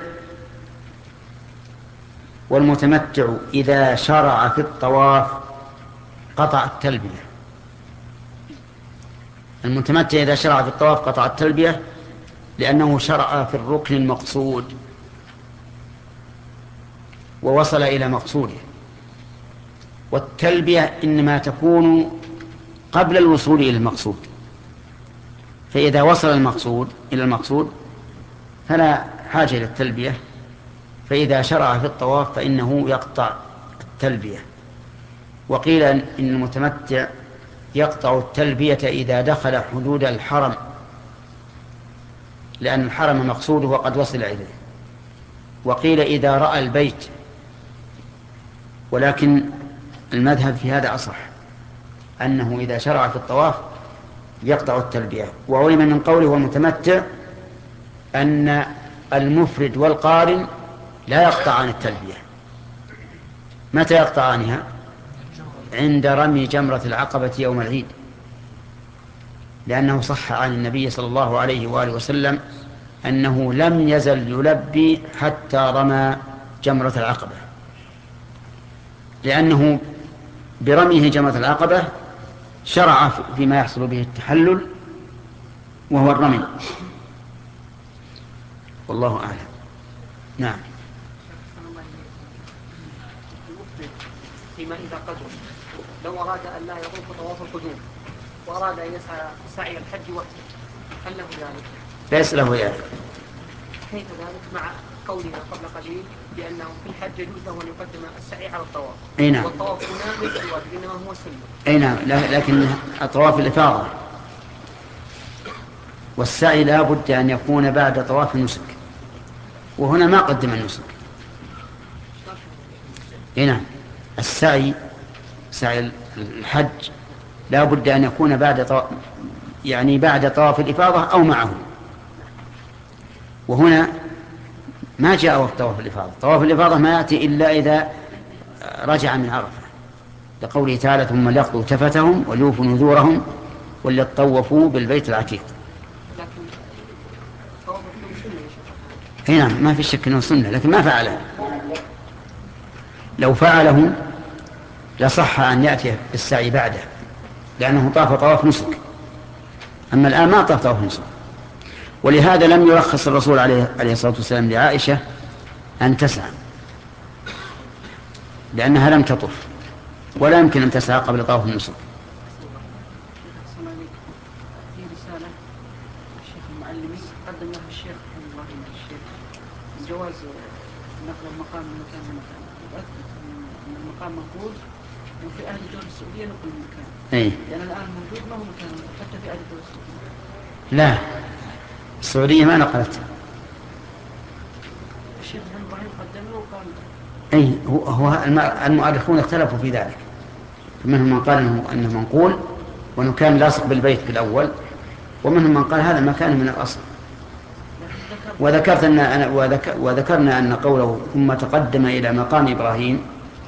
والمتمتع إذا شرع في الطواف قطع التلبية. المتمتع إذا شرع في الطواف قطع التلبية لأنه شرع في الركن المقصود ووصل إلى مقصوده. والتلبية إنما تكون قبل الوصول إلى المقصود، فإذا وصل المقصود إلى المقصود فلا حاجة إلى التلبية. فإذا شرع في الطواف فإنه يقطع التلبية. وقيل إن المتمتع يقطع التلبية إذا دخل حدود الحرم، لأن الحرم مقصوده وقد وصل إليه. وقيل إذا رأى البيت، ولكن المذهب في هذا أصح، أنه إذا شرع في الطواف يقطع التلبية. وعلم من قوله والمتمتع أن المفرد والقارن لا يقطعان التلبية. متى يقطعانها؟ عند رمي جمرة العقبة يوم العيد، لأنه صح عن النبي صلى الله عليه وآله وسلم أنه لم يزل يلبي حتى رمى جمرة العقبة، لأنه برميه جمرة العقبة شرع فيما يحصل به التحلل وهو الرمي. والله أعلم. نعم. فيما إذا قدر لو أراد أن لا يطوف طواف القدوم وأراد أن يسعى سعي الحج وحده هل له ذلك؟ ليس له ذلك. كيف ذلك مع قولنا قبل قليل بأنه في الحج يجوز له أن يقدم السعي على الطواف؟ أي نعم. والطواف هنا ليس بواجب إنما هو سنة. أي نعم، لكن طواف الإفاضة والسعي لا بد أن يكون بعد طواف النسك، وهنا ما قدم النسك. أي نعم، السعي سعي الحج لا بد أن يكون بعد طواف، يعني بعد طواف الإفاضة أو معه، وهنا ما جاء وقت طواف الإفاضة. طواف الإفاضة ما يأتي إلا إذا رجع من عرفة، لقوله تعالى ثم ليقضوا تفتهم وليوفوا نذورهم وليطوفوا بالبيت العتيق. هنا ما في شك أنه سنة، لكن ما فعله. لو فعله لصح أن يأتي بالسعي بعده، لأنه طاف طواف نسك. أما الآن ما طاف طواف نسك، ولهذا لم يرخص الرسول عليه, عليه الصلاة والسلام لعائشة أن تسعى، لأنها لم تطف ولا يمكن أن تسعى قبل طواف النسك. في رسالة الشيخ المعلمي قدم لها الشيخ الشيخ جواز نقل المقام من مكان لمكان، أن المقام موجود وفي أهل الدولة السعودية نقل المكان. أي. لأن الآن موجود ما هو مكان حتى في أهل الدولة السعودية. لا، السعودية ما نقلت. الشيخ إبراهيم قدم له وقال. أي هو المؤرخون اختلفوا في ذلك، منهم من قال إنه, إنه منقول وأنه كان لاصق بالبيت في الأول، ومنهم من قال هذا مكان من الأصل. وذكرت أن أنا وذك وذكرنا أن قوله ثم تقدم إلى مقام إبراهيم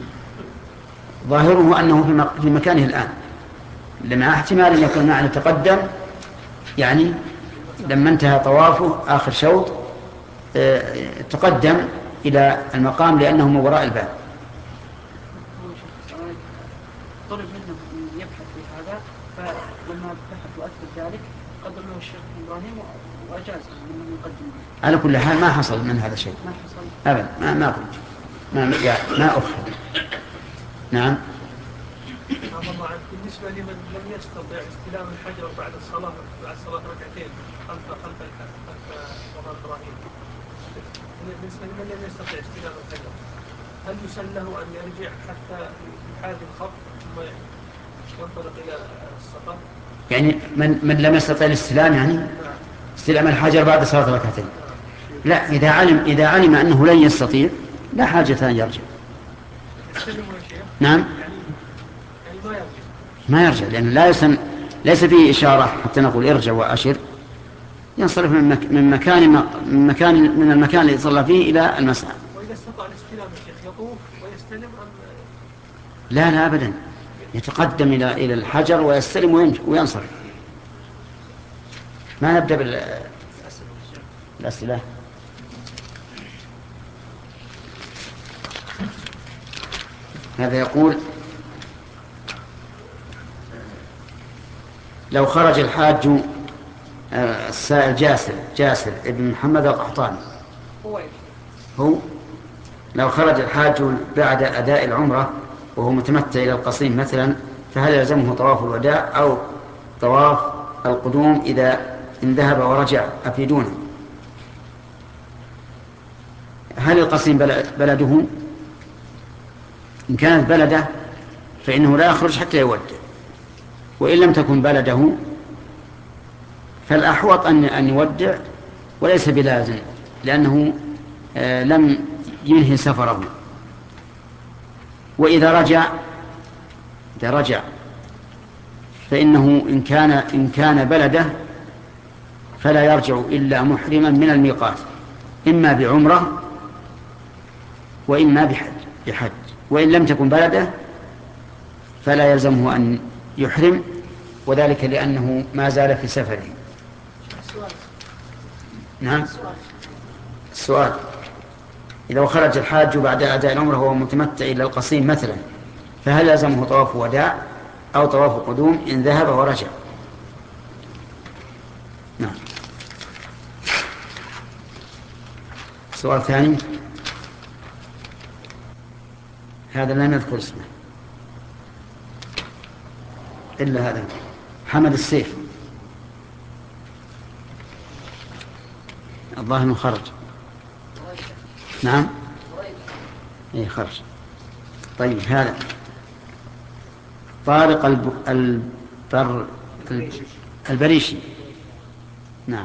ظاهره أنه في مكانه الآن، لمع احتمال أن يكون معنى تقدم يعني لما انتهى طوافه آخر شوط تقدم إلى المقام لأنه من وراء الباب. طلب منه أن يبحث في هذا، فلما بحث وأثبت ذلك قدم له الشيخ إبراهيم وأجاز من يقدم. على كل حال ما حصل من هذا الشيء. ما حصل. أبدا ما ما قلت ما ما أفهم. نعم. الله عنك بالنسبة لمن لم يستطع استلام الحجر بعد الصلاة بعد الصلاة ركعتين خلف خلف خلف مقام إبراهيم، بالنسبة لمن لم يستطع استلام الحجر هل يسن له أن يرجع حتى يحاذي الخط ثم ينطلق إلى الصفا؟ يعني من من لم يستطع الاستلام يعني استلام الحجر بعد صلاة ركعتين. لا، إذا علم إذا علم أنه لن يستطيع لا حاجة أن يرجع. نعم. ما يرجع، لأن لا يسن ليس فيه إشارة حتى نقول ارجع وأشر. ينصرف من, مك من مكان من مكان من المكان الذي صلى فيه إلى المسعى. وإذا استطاع الاستلام الشيخ يطوف ويستلم أم؟ لا لا أبدا، يتقدم إلى إلى الحجر ويستلم وينصرف. ما نبدأ بالأسئلة. هذا يقول لو خرج الحاج السائل جاسر جاسر ابن محمد القحطاني هو لو خرج الحاج بعد أداء العمرة وهو متمتع إلى القصيم مثلا، فهل يلزمه طواف الوداع أو طواف القدوم إذا إن ذهب ورجع؟ أفيدونه. هل القصيم بلده؟ إن كانت بلده فإنه لا يخرج حتى يودع، وإن لم تكن بلده فالأحوط أن أن يودع وليس بلازم، لأنه آه لم ينهي سفره. وإذا رجع إذا رجع فإنه إن كان إن كان بلده فلا يرجع إلا محرما من الميقات، إما بعمرة وإما بحج بحج وإن لم تكن بلده فلا يلزمه أن يحرم، وذلك لأنه ما زال في سفره. نعم. السؤال: إذا خرج الحاج بعد أداء العمرة وهو متمتع إلى القصيم مثلا، فهل يلزمه طواف وداع أو طواف قدوم إن ذهب ورجع؟ نعم. سؤال ثاني، هذا لا نذكر اسمه. إلا هذا حمد السيف الظاهر من خرج. نعم ايه خرج. طيب هذا طارق الب... البر... البريشي. نعم.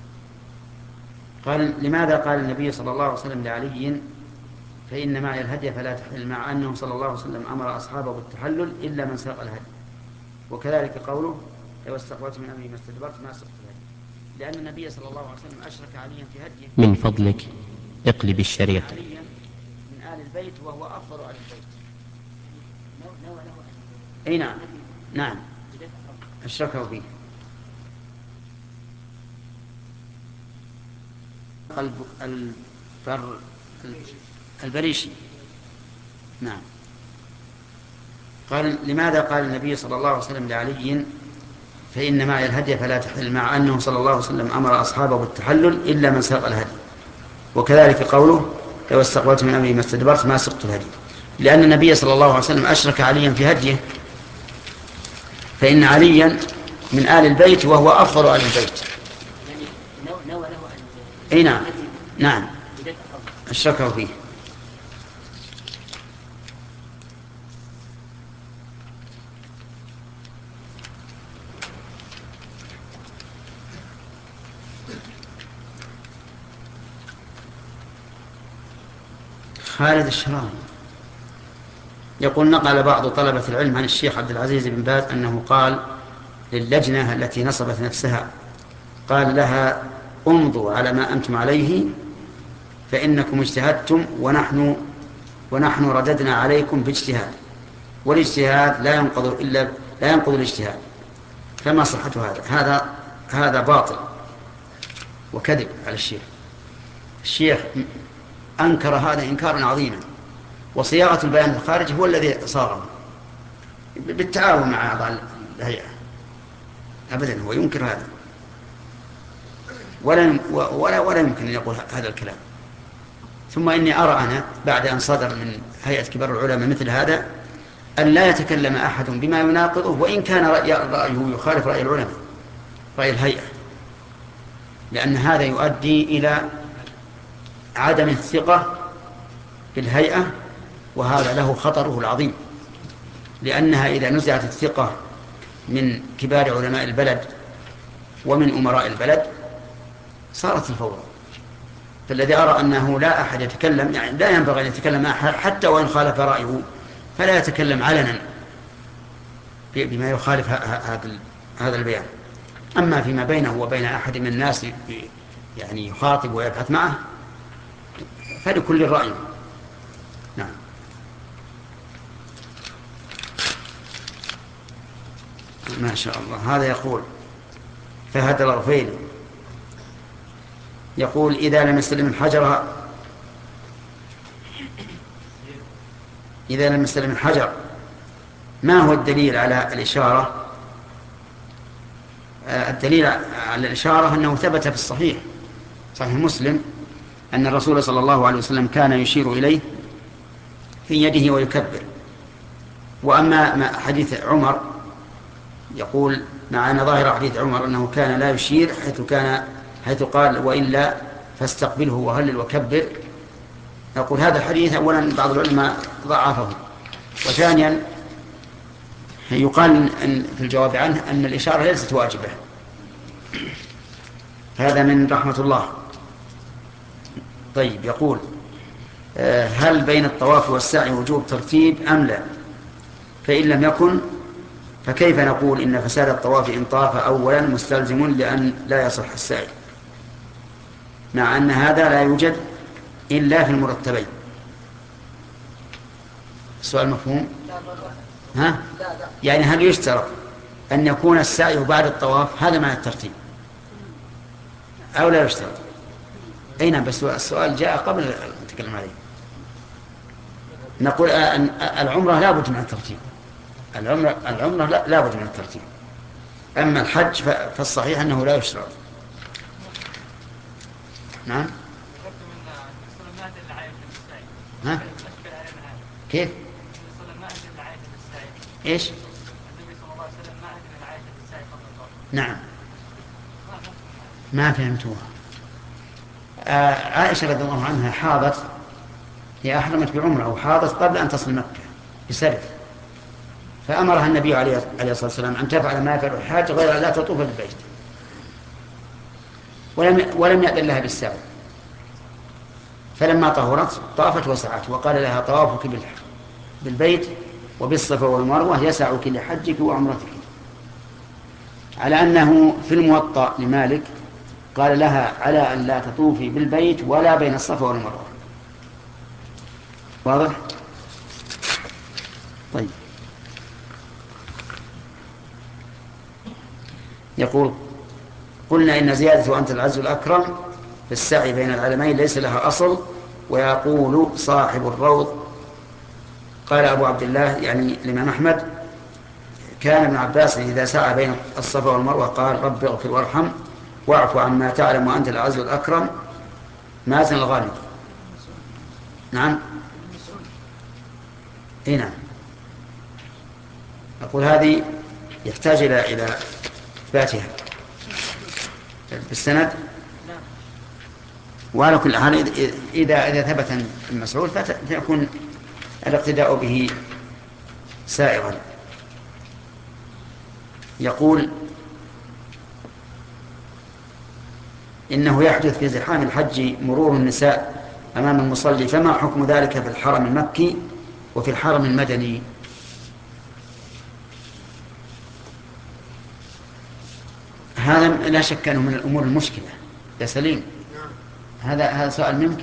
قال لماذا قال النبي صلى الله عليه وسلم لعلي فإن معي الهدي فلا تحل، مع أنه صلى الله عليه وسلم أمر أصحابه بالتحلل إلا من ساق الهدي، وكذلك قوله لو استقبلت من أمري ما استدبرت ما سقت الهدي، لأن النبي صلى الله عليه وسلم أشرك عليا في هديه. من فضلك اقلب الشريط. عليا من آل البيت وهو أفضل آل البيت. أي نعم نعم أشركه فيه. قلب البر البريشي. نعم. قال لماذا قال النبي صلى الله عليه وسلم لعلي فإن معي الهدي فلا تحل، مع أنه صلى الله عليه وسلم أمر أصحابه بالتحلل إلا من ساق الهدي، وكذلك قوله لو استقبلت من أمري ما استدبرت ما سقت الهدي، لأن النبي صلى الله عليه وسلم أشرك عليا في هديه، فإن عليا من آل البيت وهو أفضل آل البيت. أي نعم نعم أشركه فيه. خالد الشراني يقول نقل بعض طلبة العلم عن الشيخ عبد العزيز بن باز أنه قال للجنة التي نصبت نفسها، قال لها امضوا على ما أنتم عليه فإنكم اجتهدتم ونحن ونحن رددنا عليكم باجتهاد، والاجتهاد لا ينقض إلا لا ينقض الاجتهاد، فما صحة هذا؟ هذا هذا باطل وكذب على الشيخ. الشيخ أنكر هذا إنكارا عظيما، وصياغة البيان الخارج هو الذي صاغه بالتعاون مع أعضاء الهيئة. أبدا هو ينكر هذا، ولا ولا ولا يمكن أن يقول هذا الكلام. ثم إني أرى أنا بعد أن صدر من هيئة كبار العلماء مثل هذا أن لا يتكلم أحد بما يناقضه، وإن كان رأيه يخالف رأي العلماء رأي الهيئة، لأن هذا يؤدي إلى عدم الثقة بالهيئة، وهذا له خطره العظيم، لأنها إذا نزعت الثقة من كبار علماء البلد ومن أمراء البلد صارت الفوضى. فالذي أرى أنه لا أحد يتكلم، يعني لا ينبغي أن يتكلم أحد حتى وإن خالف رأيه، فلا يتكلم علنا بما يخالف هذا البيان. أما فيما بينه وبين أحد من الناس يعني يخاطب ويبحث معه فلكل رأي. نعم. ما شاء الله. هذا يقول فهد الغفيل يقول إذا لم يستلم الحجر إذا لم يستلم الحجر ما هو الدليل على الإشارة؟ الدليل على الإشارة أنه ثبت في الصحيح صحيح مسلم أن الرسول صلى الله عليه وسلم كان يشير إليه في يده ويكبر. وأما حديث عمر يقول معنا ظاهر حديث عمر أنه كان لا يشير حيث كان حيث قال وإلا فاستقبله وهلل وكبر. يقول هذا الحديث أولا بعض العلماء ضعفه، وثانيا يقال في الجواب عنه أن الإشارة ليست واجبة. هذا من رحمة الله. طيب يقول هل بين الطواف والسعي وجوب ترتيب أم لا؟ فإن لم يكن فكيف نقول إن فساد الطواف إن طاف أولا مستلزم لأن لا يصح السعي، مع أن هذا لا يوجد إلا في المرتبين؟ السؤال مفهوم؟ ها؟ يعني هل يشترط أن يكون السعي بعد الطواف؟ هذا معنى الترتيب أو لا يشترط؟ أي نعم، بس السؤال جاء قبل أن نتكلم عليه. نقول أن العمرة لا بد من الترتيب، العمرة, العمرة لا, لا بد من الترتيب. أما الحج فالصحيح أنه لا يشترط. نعم. ها؟ كيف؟ ايش؟ النبي صلى الله عليه وسلم ما نعم ما فهمتوها. آه عائشة رضي الله عنها حاضت، هي أحرمت بعمرة وحاضت قبل أن تصل مكة بسبب، فأمرها النبي عليه الصلاة والسلام أن تفعل ما يفعل الحاج غير لا تطوف بالبيت، ولم ولم يأذن لها بالسعي، فلما طهرت طافت وسعت، وقال لها طوافك بالبيت وبالصفا والمروة يسعك لحجك وعمرتك، على أنه في الموطأ لمالك قال لها على أن لا تطوفي بالبيت ولا بين الصفا والمروة. واضح؟ طيب. يقول قلنا إن زيادة وأنت العز الأكرم في السعي بين العلمين ليس لها أصل. ويقول صاحب الروض قال أبو عبد الله يعني الإمام أحمد كان ابن عباس إذا سعى بين الصفا والمروة قال رب اغفر وارحم واعف عما تعلم وأنت العز الأكرم مازن الغالب. نعم اي نعم. أقول هذه يحتاج إلى إلى إثباتها بالسند. وعلى كل حال إذا إذا ثبت المسعود فيكون الاقتداء به سائغا. يقول إنه يحدث في زحام الحج مرور النساء أمام المصلي، فما حكم ذلك في الحرم المكي وفي الحرم المدني؟ هذا لا شك أنه من الأمور المشكلة يا سليم. هذا هذا سؤال منك.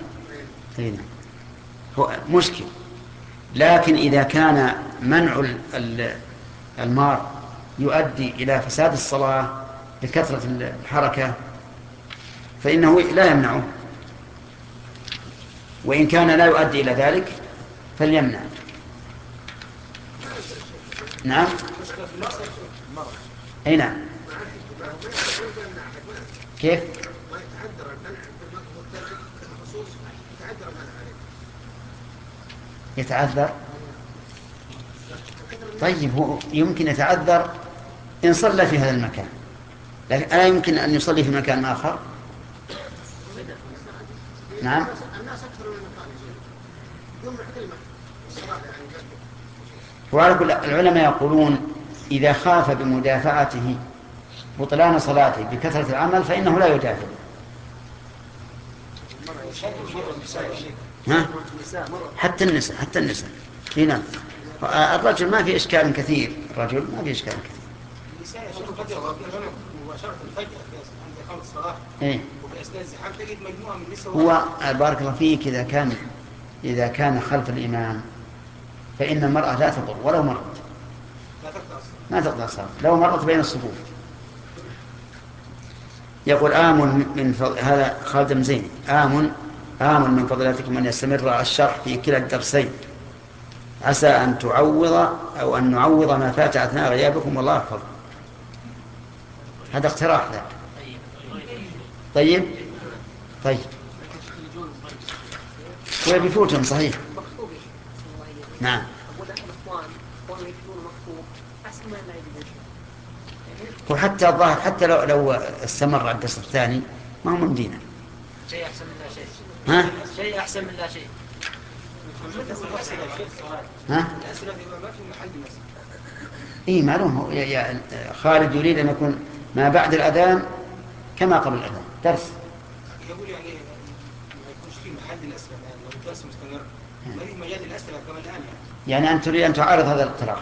هو مشكل، لكن إذا كان منع المار يؤدي إلى فساد الصلاة بكثرة الحركة فإنه لا يمنعه، وإن كان لا يؤدي إلى ذلك فليمنع. نعم أي نعم. كيف يتعذر؟ طيب هو يمكن يتعذر إن صلى في هذا المكان، لكن ألا يمكن أن يصلي في مكان آخر؟ نعم. وعلى كل العلماء يقولون إذا خاف بمدافعته بطلان صلاته بكثرة العمل فإنه لا يدافع. ها؟ حتى النساء حتى النساء هنا الرجل ما في إشكال كثير، الرجل ما في إشكال كثير. إيه؟ هو بارك الله فيك إذا كان إذا كان خلف الإمام فإن المرأة لا تضر ولو مرت، ما تقطع صلاة لو مرت بين الصفوف. يقول آمن من فضل هذا خالد مزيني آمن آمن من فضلاتكم أن يستمر الشرح في كلا الدرسين، عسى أن تعوض أو أن نعوض ما فات أثناء غيابكم والله أحفظ. هذا اقتراح ذا. طيب طيب هو بيفوتهم صحيح. نعم. وحتى الظاهر حتى لو لو استمر الدرس الثاني ما هو مدينة. شيء أحسن من لا شيء. ها؟ شيء أحسن من لا شيء. ها؟ إيه معلوم. يا خالد يريد أن يكون ما بعد الأذان كما قبل الأذان درس. يقول يعني ما يكونش في محل الأسئلة يعني لو الدرس مستمر ما في مجال الأسئلة كما الآن يعني. يعني أن تريد أن تعارض هذا الاقتراح.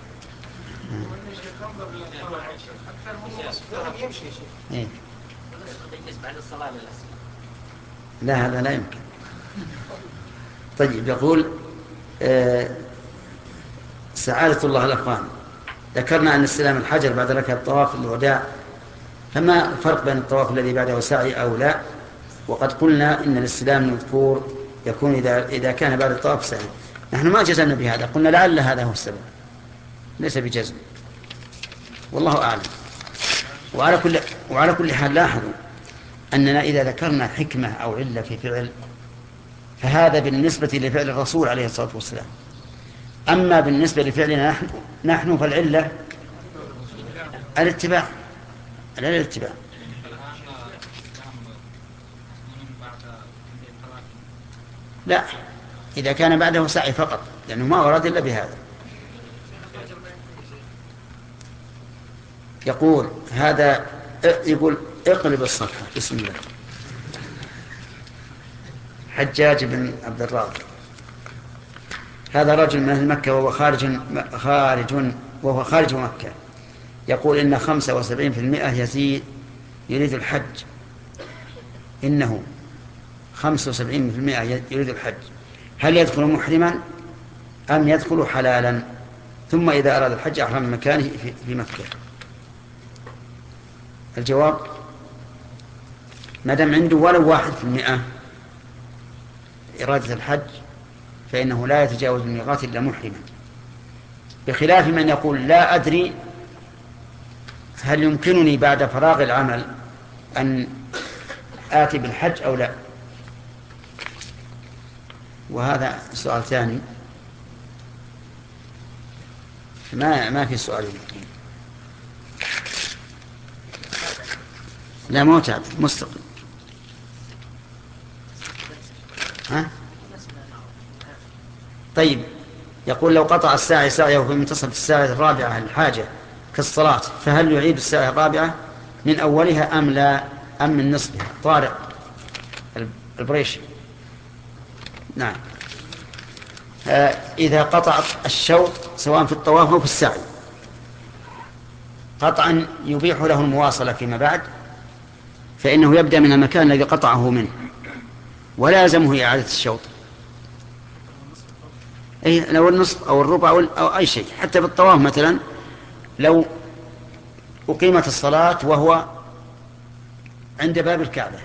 يمشي يا شيخ. إيه؟ بعد الصلاة للأسئلة. لا هذا لا يمكن. طيب يقول آه سعادة الله الأخوان، ذكرنا أن استلام الحجر بعد ركعة الطواف الوداع، فما الفرق بين الطواف الذي بعده سعي أو لا؟ وقد قلنا إن الاستلام المذكور يكون إذا إذا كان بعد الطواف سعي. نحن ما جزمنا بهذا، قلنا لعل هذا هو السبب ليس بجزم، والله أعلم. وعلى كل وعلى كل حال لاحظوا أننا إذا ذكرنا حكمة أو علة في فعل فهذا بالنسبة لفعل الرسول عليه الصلاة والسلام، أما بالنسبة لفعلنا نحن, نحن فالعلة الاتباع لا للاتباع. لا، إذا كان بعده سعي فقط، لأنه ما ورد إلا بهذا. يقول هذا، يقول اقلب الصفحة. بسم الله. حجاج بن عبد الرازق، هذا رجل من أهل مكة وهو خارج خارج وهو خارج مكة، يقول إن خمسة وسبعين في المئة يزيد يريد الحج، إنه خمسة وسبعين في المئة يريد الحج، هل يدخل محرما أم يدخل حلالا؟ ثم إذا أراد الحج أحرم من مكانه في مكة. الجواب: ما دام عنده ولو واحد في المئة إرادة الحج فإنه لا يتجاوز الميقات إلا محرما، بخلاف من يقول لا أدري هل يمكنني بعد فراغ العمل أن آتي بالحج أو لا. وهذا سؤال ثاني، ما ما في سؤال لا موتى مستقل. ها؟ طيب، يقول لو قطع الساعي ساعيه في منتصف الساعة الرابعة الحاجة كالصلاة، فهل يعيد الساعة الرابعة من أولها أم لا، أم من نصفها؟ طارق البريشي. نعم. آه إذا قطع الشوط سواء في الطواف أو في السعي قطعا يبيح له المواصلة فيما بعد، فإنه يبدأ من المكان الذي قطعه منه ولا يلزمه إعادة الشوط. أي لو النصف أو الربع أو أي شيء، حتى بالطواف مثلا لو أقيمت الصلاة وهو عند باب الكعبة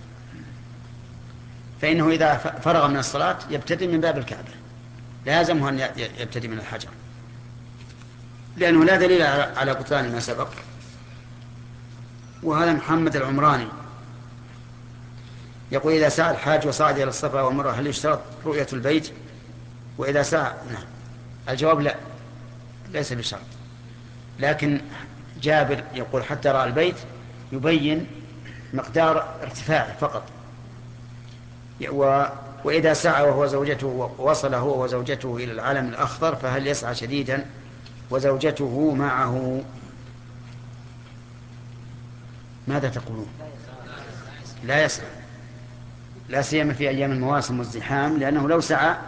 فإنه إذا فرغ من الصلاة يبتدئ من باب الكعبة، لا يلزمه أن يبتدئ من الحجر، لأنه لا دليل على بطلان ما سبق. وهذا محمد العمراني يقول إذا سعى الحاج وصعد إلى الصفا والمروة هل يشترط رؤية البيت؟ وإذا سعى نعم. الجواب لا، ليس بشرط، لكن جابر يقول حتى رأى البيت يبين مقدار ارتفاعه فقط. و... وإذا سعى وهو زوجته ووصل هو وزوجته إلى العالم الأخضر فهل يسعى شديدا وزوجته معه؟ ماذا تقولون؟ لا يسعى، لا سيما في أيام المواسم والزحام، لأنه لو سعى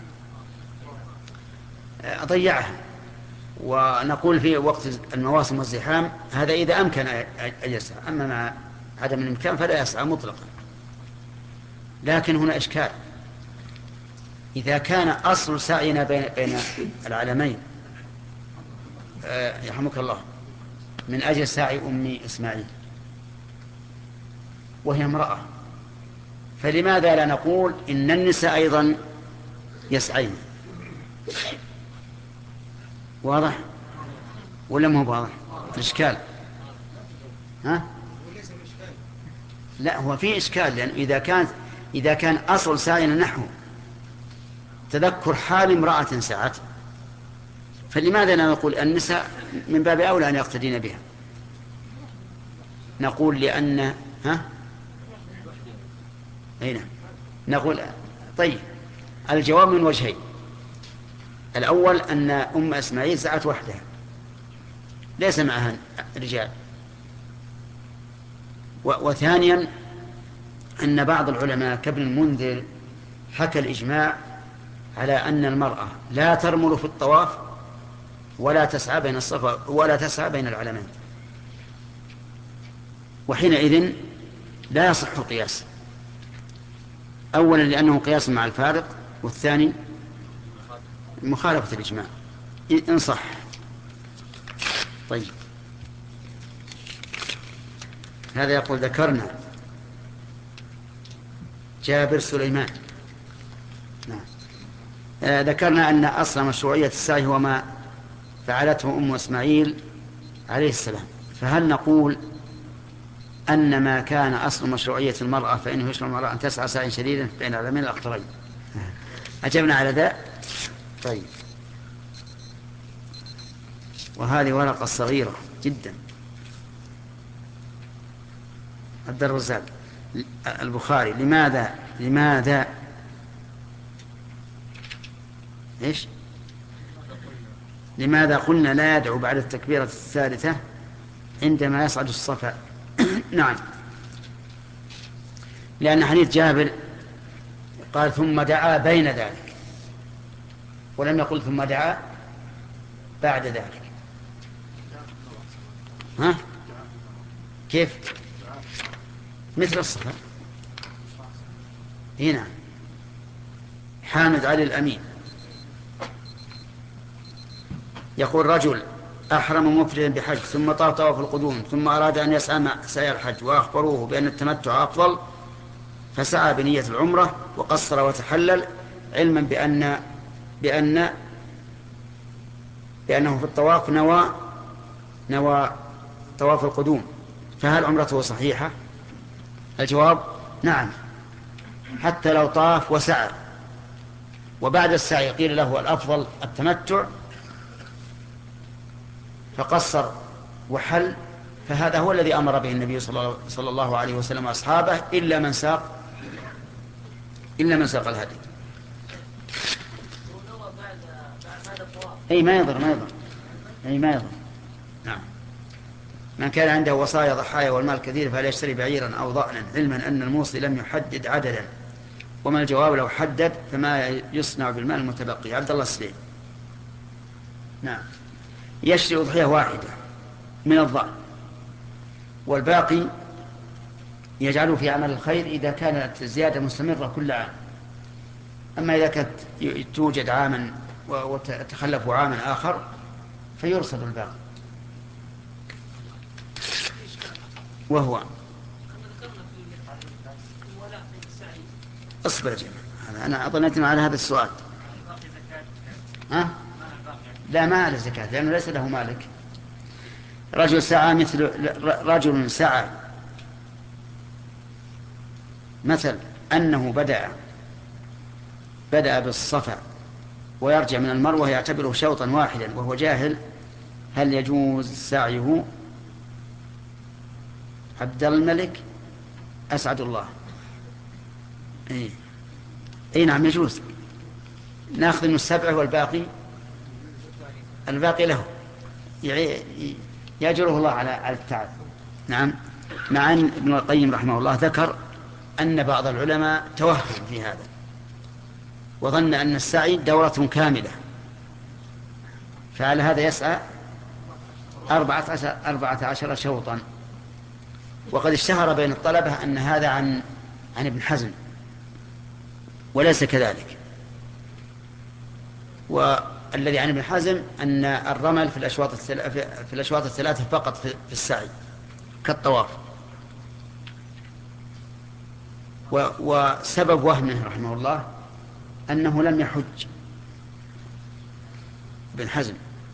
أضيعها. ونقول في وقت المواسم والزحام هذا إذا أمكن أن يسعى، أما مع عدم الإمكان فلا يسعى مطلقا. لكن هنا إشكال، إذا كان أصل سعينا بين بين العالمين أه يرحمك الله من أجل سعي أم إسماعيل وهي امرأة، فلماذا لا نقول إن النساء أيضا يسعين؟ واضح ولا ما هو واضح الإشكال؟ ها؟ لا، هو في إشكال، لأن إذا كان إذا كان أصل سعينا نحو تذكر حال امرأة سعت، فلماذا لا نقول النساء من باب أولى أن يقتدين بها؟ نقول لأن ها هنا نقول طيب. الجواب من وجهين: الأول أن أم إسماعيل سعت وحدها ليس معها رجال، وثانيا أن بعض العلماء كابن المنذر حكى الإجماع على أن المرأة لا ترمل في الطواف ولا تسعى بين الصفا ولا تسعى بين العلمين، وحينئذ لا يصح القياس، أولا لأنه قياس مع الفارق، والثاني مخالفة الإجماع إن صح. طيب، هذا يقول ذكرنا جابر سليمان نعم. آه ذكرنا أن أصل مشروعية السعي هو ما فعلته أم إسماعيل عليه السلام، فهل نقول أن ما كان أصل مشروعية المرأة فإنه يشرع المرأة أن تسعى سعيا شديدا بين العالمين الأخطرين؟ أجبنا على ذا. طيب، وهذه ورقة صغيرة جدا عبد الرزاق البخاري لماذا لماذا إيش لماذا قلنا لا يدعو بعد التكبيرة الثالثة عندما يصعد الصفا؟ نعم، لأن حديث جابر قال ثم دعا بين ذلك، ولم يقل ثم دعا بعد ذلك. ها كيف؟ مثل الصفا. هنا حامد علي الأمين يقول رجل أحرم مفردا بحج ثم طاف طواف القدوم ثم أراد أن يسعى مع سعي الحج وأخبروه بأن التمتع أفضل فسعى بنية العمرة وقصر وتحلل علما بأن بأن بأنه في الطواف نوى نوى طواف القدوم، فهل عمرته صحيحة؟ الجواب نعم، حتى لو طاف وسعى وبعد السعي قيل له الأفضل التمتع فقصر وحل، فهذا هو الذي أمر به النبي صلى الله عليه وسلم وأصحابه إلا من ساق إلا من ساق الهدي. أي ما يضر ما يضر أي ما يضر. نعم، من كان عنده وصايا ضحايا والمال كثير فلا يشتري بعيرا أو ضأنا، علما أن الموصي لم يحدد عددا، وما الجواب لو حدد فما يصنع بالمال المتبقي؟ عبد الله السليم. نعم، يشتري أضحية واحدة من الضأن والباقي يجعله في عمل الخير إذا كانت الزيادة مستمرة كل عام. أما إذا كانت توجد عاما وتخلف عاما آخر فيرصد الباقي. وهو اصبر يا جماعة، أنا أظنيتم على هذا السؤال. ها؟ لا، ما على الزكاة لأنه ليس له مالك. رجل سعى مثل رجل سعى مثل أنه بدأ بدأ بالصفا ويرجع من المروة يعتبره شوطا واحدا وهو جاهل، هل يجوز سعيه؟ عبد الملك أسعد الله. أي أي نعم يجوز، ناخذ من السبع والباقي الباقي له يجره الله على التعب. نعم، مع أن ابن القيم رحمه الله ذكر أن بعض العلماء توهم في هذا وظن أن السعي دورة كاملة، فعلى هذا يسعى أربعة عشر, أربعة عشر شوطا. وقد اشتهر بين الطلبة أن هذا عن عن ابن حزم وليس كذلك، والذي عن ابن حزم أن الرمل في الأشواط في الأشواط الثلاثة فقط في السعي كالطواف. وسبب وهمه رحمه الله أنه لم يحج ابن حزم.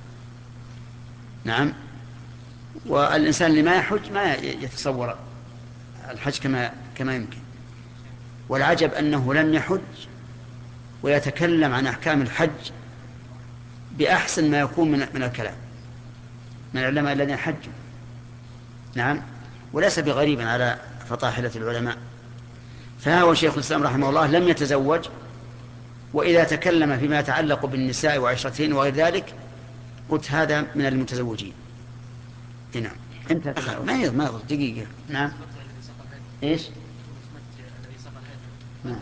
نعم، والإنسان اللي ما يحج ما يتصور الحج كما كما يمكن. والعجب أنه لم يحج ويتكلم عن أحكام الحج بأحسن ما يكون من من الكلام من العلماء الذين حجوا. نعم، وليس بغريب على فطاحلة العلماء. فهو شيخ الإسلام رحمه الله لم يتزوج، وإذا تكلم فيما يتعلق بالنساء وعشرتهن وغير ذلك قلت هذا من المتزوجين. نعم، انت ما يض ما يض دقيقة. نعم، ايش؟ نعم.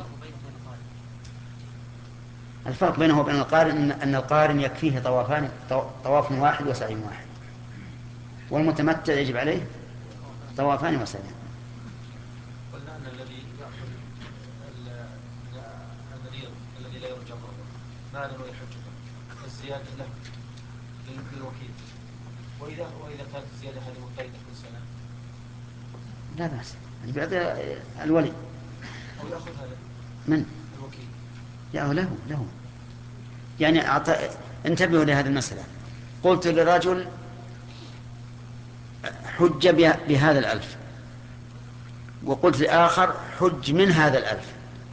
الفرق بينه وبين القارن أن القارن يكفيه طوافان طواف واحد وسعي واحد، والمتمتع يجب عليه طوافان وسعي. قلنا أن الذي يأخذ المريض الذي لا يرجى مرضه ما له يحج الزيادة له للوكيل، وإذا وإذا كانت الزيادة هذه مقيدة من سنة لا بأس بعد الولي أو يأخذ هذا من الوكيل يا له له يعني أعط... انتبهوا لهذه المسألة. قلت للرجل حج بهذا الألف، وقلت لآخر حج من هذا الألف،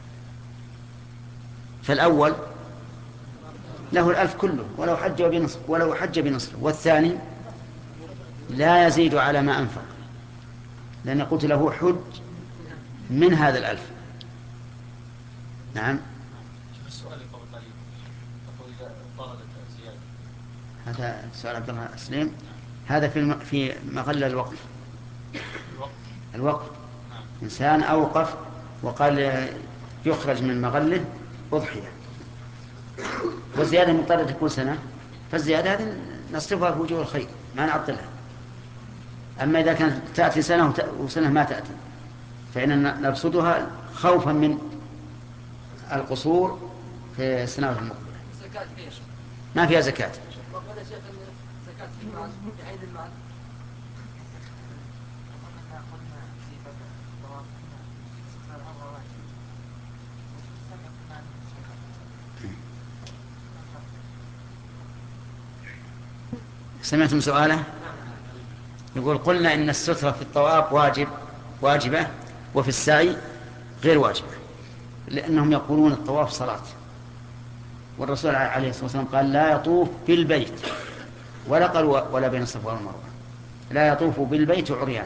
فالأول له الألف كله ولو حج بنصف ولو حج بنصف، والثاني لا يزيد على ما أنفق. لأن قلت له حج من هذا الألف. نعم. شوف السؤال اللي قبل قليل أقول إذا طالت زيادة. هذا سؤال عبد الله سليم. هذا في الم... في مغلة الوقف. الوقف. الوقف. نعم. إنسان أوقف وقال يخرج من مغله أضحية، والزيادة مضطرة تكون سنة، فالزيادة هذه نصرفها في وجوه الخير ما نعطلها. أما إذا كانت تأتي سنة وسنة ما تأتي فإننا نبسطها خوفا من القصور في السنوات المقبلة. زكاة ايش؟ ما فيها زكاة. وقال يا شيخ زكاة في المال في عين المال. سمعتم سؤاله؟ يقول قلنا إن السترة في الطواف واجب واجبة وفي السعي غير واجبة، لأنهم يقولون الطواف صلاة، والرسول عليه الصلاة والسلام قال لا يطوف بالبيت، ولا قال ولا بين الصفا والمروة، لا يطوف بالبيت عريان.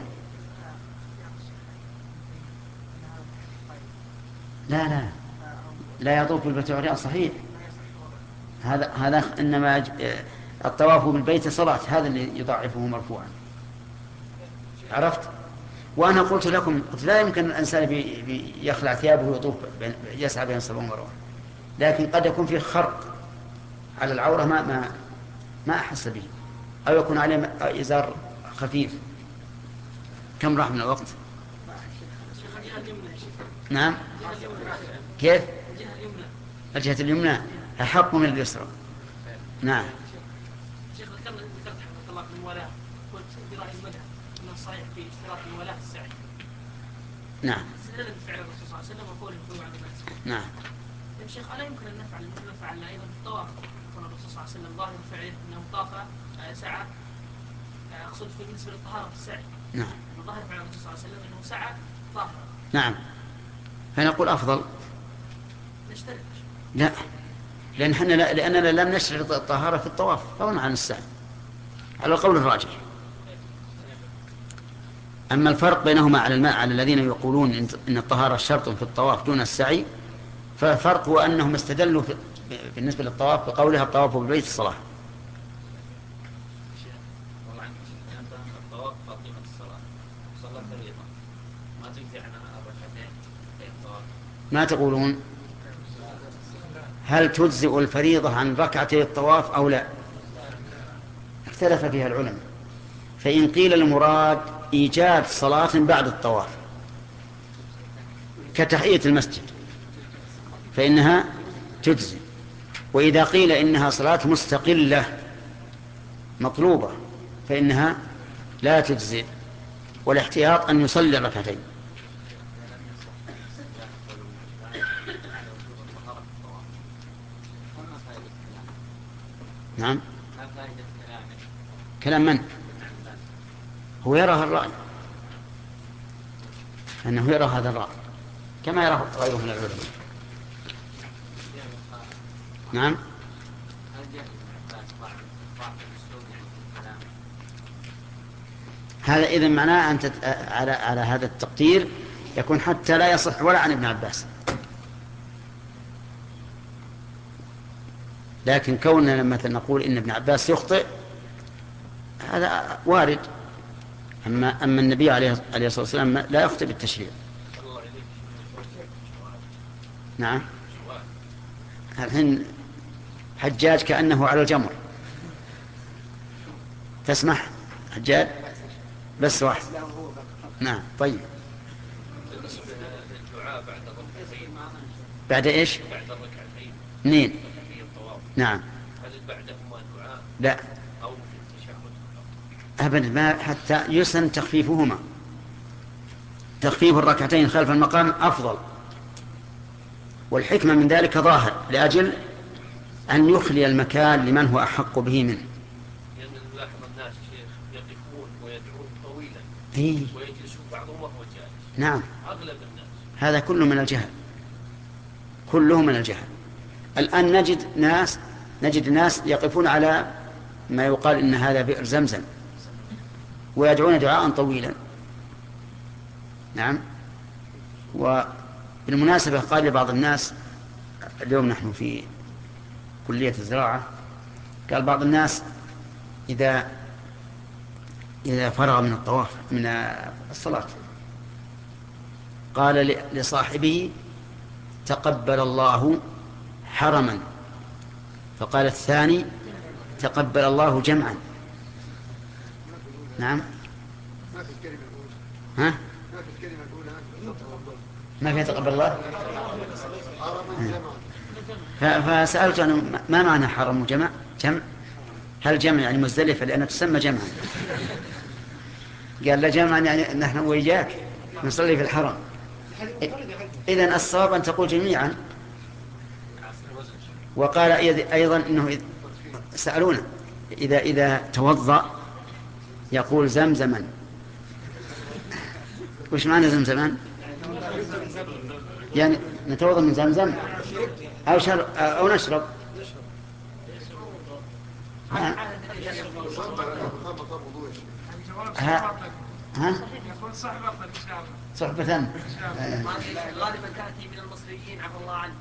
لا لا لا يطوف بالبيت عريان صحيح. هذا هذا إنما الطواف بالبيت صلاة، هذا اللي يضعفه مرفوعا. عرفت؟ وأنا قلت لكم قلت لا يمكن الإنسان يخلع ثيابه ويطوف يسعى بين الصفا والمروة، لكن قد يكون فيه خرق على العورة ما ما ما أحس به، أو يكون عليه إزار خفيف. كم راح من الوقت؟ نعم. كيف؟ الجهة اليمنى أحق من اليسرى. نعم. شيخ ذكرت ذكرت حفظك الله في الموالاة، قلت برأي المذهب أن الصحيح في اشتراط الموالاة السعي. نعم. استدل بفعل الرسول صلى الله عليه وسلم وقوله خذوا عن الناس. نعم. يا شيخ ألا يمكن أن نفعل مثل ما فعلنا أيضا في الطواف؟ يكون الرسول صلى الله عليه وسلم ظاهر فعله أنه طاف سعى، أقصد في بالنسبة للطهارة في السعي. نعم. ظاهر فعل الرسول صلى الله عليه وسلم أنه سعى طاهرا. نعم. فنقول أفضل. نشترك. لا، لأن حنا لا لأننا لم نشترط الطهارة في الطواف فضلا عن السعي على القول الراجح. أما الفرق بينهما على الماء على الذين يقولون إن الطهارة شرط في الطواف دون السعي، فالفرق هو أنهم استدلوا بالنسبة للطواف بقولها الطواف بالبيت الصلاة. الطواف قيمة الصلاة، صلاة فريضة ما تجزي عنها الركعتين في الطواف. ما تقولون؟ هل تجزئ الفريضة عن ركعتي الطواف أو لا؟ اختلف فيها العلماء، فإن قيل المراد إيجاد صلاة بعد الطواف كتحية المسجد فإنها تجزي، وإذا قيل إنها صلاة مستقلة مطلوبة فإنها لا تجزي، والاحتياط أن يصلي ركعتين. نعم. كلام من؟ هو يرى الرأي أنه يرى هذا الرأي كما يرى غيره من العلماء. نعم. هذا إذن معناه أن تت... على على هذا التقدير يكون حتى لا يصح ولا عن ابن عباس، لكن كوننا مثلا نقول إن ابن عباس يخطئ هذا وارد. أما أما النبي عليه الصلاة والسلام لا يخطئ بالتشريع. نعم. الحين حجاج كأنه على الجمر. تسمح حجاج؟ بس واحد. نعم. طيب. بعد إيش؟ بعد الركعتين. منين؟ نعم. هل بعدهما دعاء؟ لا. أو في التشهد؟ أبدا، ما حتى يسن تخفيفهما. تخفيف الركعتين خلف المقام أفضل، والحكمة من ذلك ظاهر لأجل أن يخلي المكان لمن هو أحق به منه. لأن نلاحظ الناس شيخ يقفون ويدعون طويلا إيه؟ ويجلسون بعضهم وهو جالس. نعم. أغلب الناس هذا كله من الجهل، كله من الجهل. الآن نجد ناس نجد ناس يقفون على ما يقال إن هذا بئر زمزم ويدعون دعاء طويلا، نعم. وبالمناسبة قال لي بعض الناس اليوم نحن في كلية الزراعة، قال بعض الناس إذا إذا فرغ من الطواف من الصلاة قال لصاحبه تقبل الله حرما، فقال الثاني تقبل الله جمعا. نعم. ها؟ ما فيها تقبل الله. فسألت أنا ما معنى حرم وجمع؟ جمع هل جمع يعني مزدلفة لأنها تسمى جمعا؟ قال لا جمعا يعني نحن وإياك نصلي في الحرم. إذن الصواب أن تقول جميعا. وقال أيضا إنه سألونا إذا إذا توضأ يقول زمزما. وش معنى زمزما؟ يعني نتوضأ من زمزم أو شرب أو نشرب. ها؟ ها؟ ها؟ صحبة غالبا تأتي من المصريين عفى الله عنهم.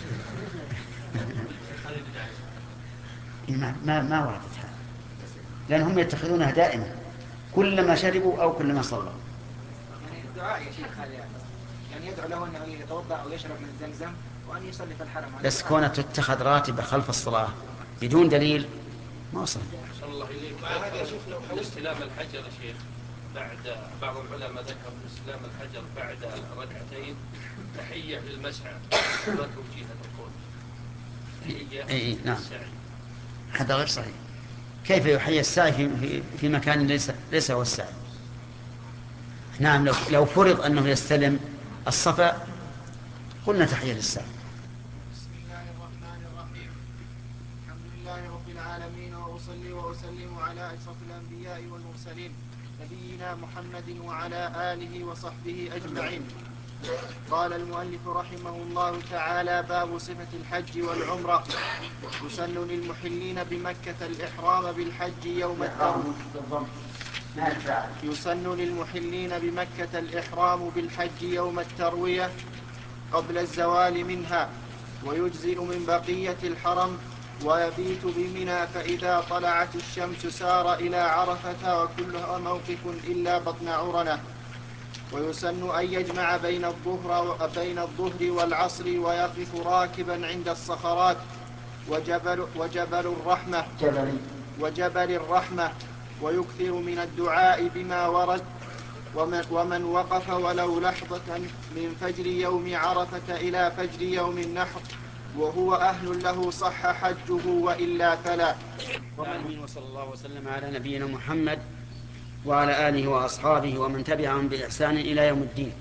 ما ما ما وردت هذا، لأنهم يتخذونها دائما كلما شربوا أو كلما صلوا. يعني الدعاء يا شيخ يعني يدعو له أنه يتوضأ أو يشرب من زمزم وأن يصلي في الحرم. بس كونها تتخذ راتبة خلف الصلاة بدون دليل ما وصل. صلى الله إليك. هذا يا شيخ لو حول استلام الحجر يا شيخ بعد بعض العلماء ذكر استلام الحجر بعد ركعتين تحية للمسعى لا توجيه الركوع. اي اي نعم. هذا غير صحيح. كيف يحيي السعي في في, في مكان ليس ليس هو السعي؟ نعم. لو لو فرض انه يستلم الصفا قلنا تحية للسعي. بسم الله الرحمن الرحيم. الحمد لله رب العالمين واصلي واسلم على اشرف الانبياء والمرسلين نبينا محمد وعلى اله وصحبه اجمعين. قال المؤلف رحمه الله تعالى: باب صفة الحج والعمرة. يسن للمحلين بمكة الإحرام بالحج يوم التروية. يسن للمحلين بمكة الإحرام بالحج يوم التروية قبل الزوال منها، ويجزئ من بقية الحرم ويبيت بمنى، فإذا طلعت الشمس سار إلى عرفة وكلها موقف إلا بطن عرنة. ويسن أن يجمع بين الظهر بين الظهر والعصر ويقف راكبا عند الصخرات وجبل وجبل الرحمة وجبل الرحمة ويكثر من الدعاء بما ورد. ومن, ومن وقف ولو لحظة من فجر يوم عرفة إلى فجر يوم النحر وهو أهل له صح حجه، وإلا فلا. وصلى الله وسلم على نبينا محمد وعلى آله وأصحابه ومن تبعهم بإحسان إلى يوم الدين.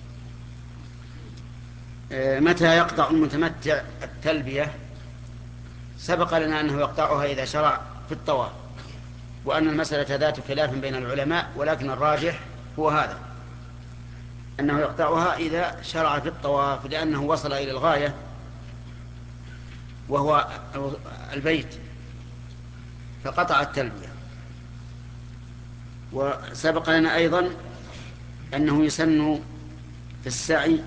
متى يقطع المتمتع التلبية؟ سبق لنا أنه يقطعها إذا شرع في الطواف، وأن المسألة ذات خلاف بين العلماء، ولكن الراجح هو هذا، أنه يقطعها إذا شرع في الطواف، لأنه وصل إلى الغاية وهو البيت فقطع التلبية. وسبق لنا أيضا أنه يسن في السعي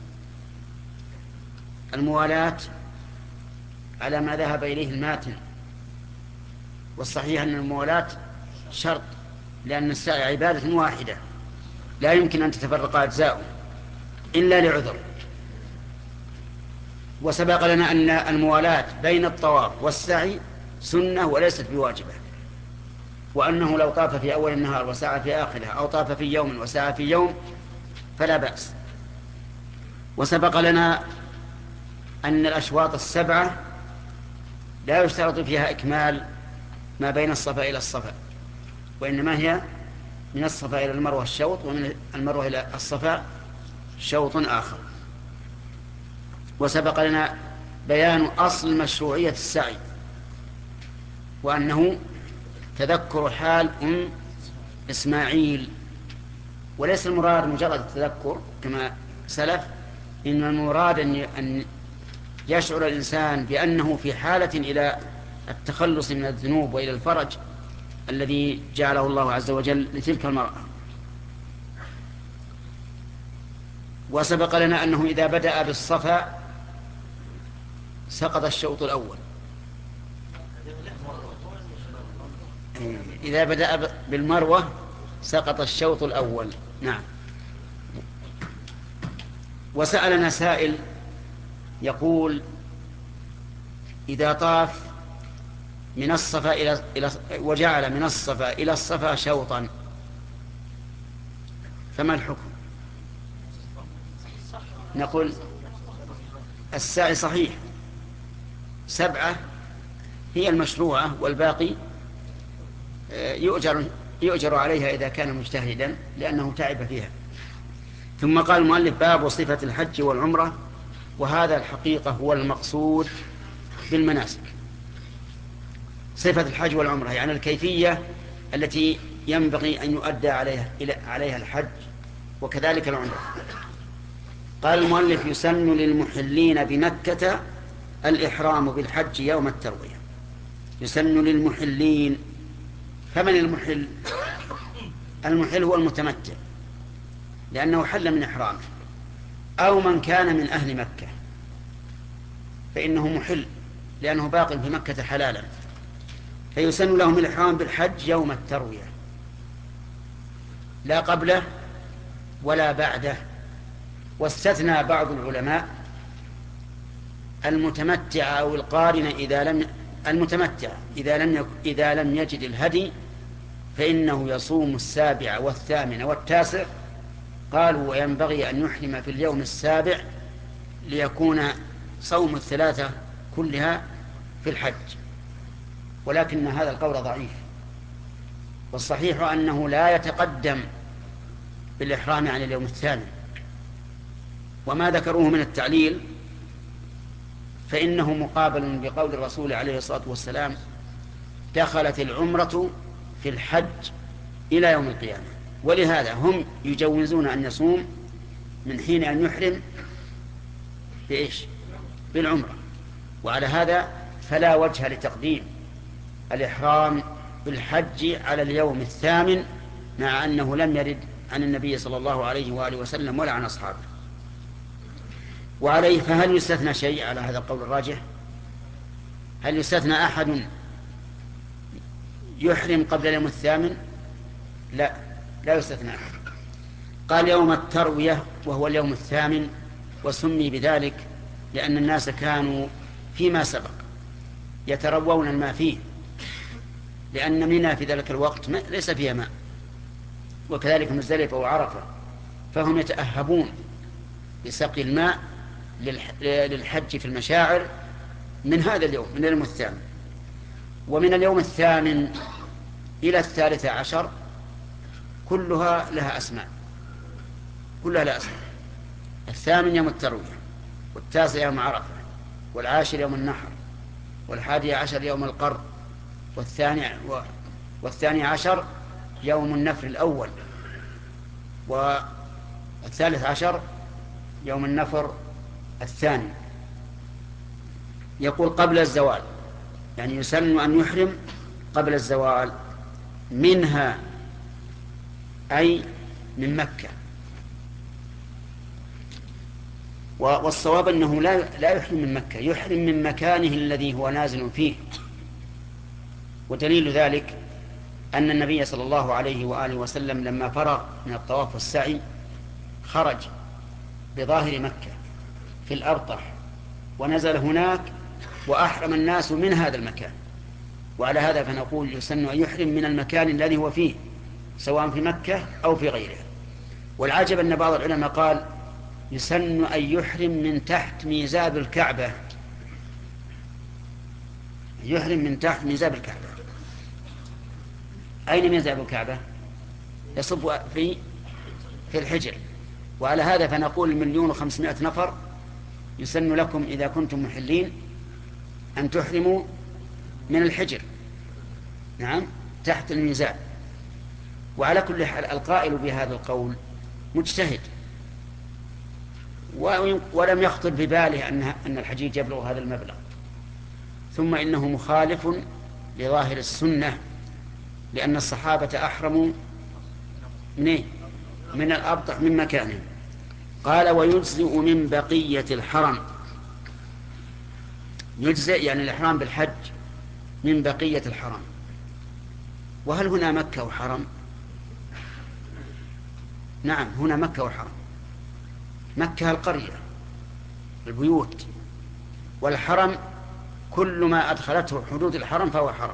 الموالاة على ما ذهب إليه الماتن، والصحيح أن الموالاة شرط، لأن السعي عبادة واحدة لا يمكن أن تتفرق أجزاؤه إلا لعذر. وسبق لنا أن الموالاة بين الطواف والسعي سنة وليست بواجبة، وأنه لو طاف في أول النهار وسعى في آخرها، أو طاف في يوم وسعى في يوم فلا بأس. وسبق لنا أن الأشواط السبعة لا يشترط فيها إكمال ما بين الصفا إلى الصفا، وإنما هي من الصفا إلى المروة الشوط، ومن المروة إلى الصفا شوط آخر. وسبق لنا بيان أصل مشروعية السعي، وأنه تذكر حال أم إسماعيل، وليس المراد مجرد التذكر كما سلف، إن المراد أن يشعر الإنسان بأنه في حالة إلى التخلص من الذنوب وإلى الفرج الذي جعله الله عز وجل لتلك المرأة. وسبق لنا أنه إذا بدأ بالصفا سقط الشوط الأول. إذا بدأ بالمروة سقط الشوط الأول. نعم. وسألنا سائل يقول إذا طاف من الصفا إلى إلى وجعل من الصفا إلى الصفا شوطا فما الحكم؟ نقول السعي صحيح، سبعة هي المشروعة والباقي يؤجر يؤجر عليها إذا كان مجتهدا لأنه تعب فيها. ثم قال المؤلف باب صفة الحج والعمرة، وهذا الحقيقة هو المقصود بالمناسك. صفة الحج والعمرة يعني الكيفية التي ينبغي أن يؤدى عليها عليها الحج وكذلك العمرة. قال المؤلف يسن للمحلين بمكة الإحرام بالحج يوم التروية. يسن للمحلين. فمن المحل؟ المحل هو المتمتع لأنه حل من إحرامه، أو من كان من أهل مكة فإنه محل لأنه باق في مكة حلالا، فيسن لهم الإحرام بالحج يوم التروية لا قبله ولا بعده. واستثنى بعض العلماء المتمتع أو القارن إذا لم المتمتع إذا لم إذا لم يجد الهدي فإنه يصوم السابع والثامن والتاسع. قالوا وينبغي أن يحرم في اليوم السابع ليكون صوم الثلاثة كلها في الحج، ولكن هذا القول ضعيف، والصحيح أنه لا يتقدم بالإحرام عن اليوم الثامن. وما ذكروه من التعليل فإنه مقابل بقول الرسول عليه الصلاة والسلام دخلت العمرة في الحج إلى يوم القيامة، ولهذا هم يجوزون أن يصوم من حين أن يحرم بإيش؟ بالعمرة. وعلى هذا فلا وجه لتقديم الإحرام بالحج على اليوم الثامن مع أنه لم يرد عن النبي صلى الله عليه وآله وسلم ولا عن أصحابه. وعليه فهل يستثنى شيء على هذا القول الراجح؟ هل يستثنى أحد يحرم قبل اليوم الثامن؟ لا، لا يستثنى أحد. قال يوم التروية وهو اليوم الثامن، وسمي بذلك لأن الناس كانوا فيما سبق يتروون الماء فيه، لأن منى في ذلك الوقت ليس فيها ماء، وكذلك مزدلفة وعرفة، فهم يتأهبون بسقي الماء للحج في المشاعر من هذا اليوم، من اليوم الثامن. ومن اليوم الثامن إلى الثالث عشر كلها لها أسماء، كلها لها أسماء. الثامن يوم التروية، والتاسع يوم عرفة، والعاشر يوم النحر، والحادي عشر يوم القر، والثاني, والثاني عشر يوم النفر الأول، والثالث عشر يوم النفر الثاني. يقول قبل الزوال، يعني يسن أن يحرم قبل الزوال منها أي من مكة. والصواب أنه لا لا يحرم من مكة، يحرم من مكانه الذي هو نازل فيه. ودليل ذلك أن النبي صلى الله عليه وآله وسلم لما فرغ من الطواف والسعي خرج بظاهر مكة في الأبطح ونزل هناك وأحرم الناس من هذا المكان. وعلى هذا فنقول يسن أن يحرم من المكان الذي هو فيه سواء في مكة أو في غيره. والعجب أن بعض العلماء قال يسن أن يحرم من تحت ميزاب الكعبة، يحرم من تحت ميزاب الكعبة. أين ميزاب الكعبة؟ يصب في في الحجر. وعلى هذا فنقول مليون وخمسمائة نفر يسن لكم إذا كنتم محلين أن تحرموا من الحجر، نعم، تحت الميزاب. وعلى كل حال القائل بهذا القول مجتهد، ولم يخطر بباله أن أن الحجيج يبلغ هذا المبلغ. ثم إنه مخالف لظاهر السنة، لأن الصحابة أحرموا من إيه؟ من الأبطح من مكانهم. قال ويجزئ من بقية الحرم. يجزئ يعني الإحرام بالحج من بقية الحرم. وهل هنا مكة وحرم؟ نعم، هنا مكة وحرم. مكة القرية البيوت، والحرم كل ما أدخلته حدود الحرم فهو حرم.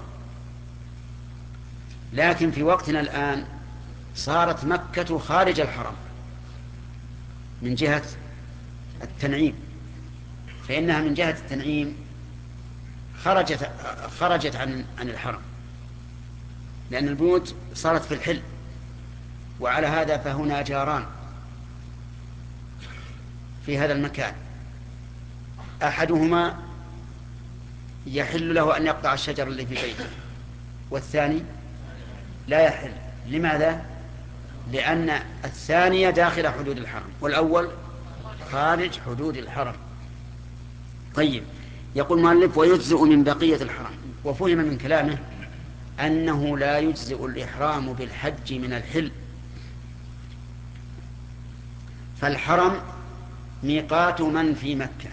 لكن في وقتنا الآن صارت مكة خارج الحرم من جهة التنعيم، فإنها من جهة التنعيم خرجت خرجت عن عن الحرم، لأن البيوت صارت في الحل. وعلى هذا فهنا جاران في هذا المكان، أحدهما يحل له أن يقطع الشجر اللي في بيته، والثاني لا يحل. لماذا؟ لأن الثانية داخل حدود الحرم والأول خارج حدود الحرم. طيب، يقول المؤلف ويجزئ من بقية الحرم. وفهم من كلامه أنه لا يجزئ الإحرام بالحج من الحل، فالحرم ميقات من في مكة.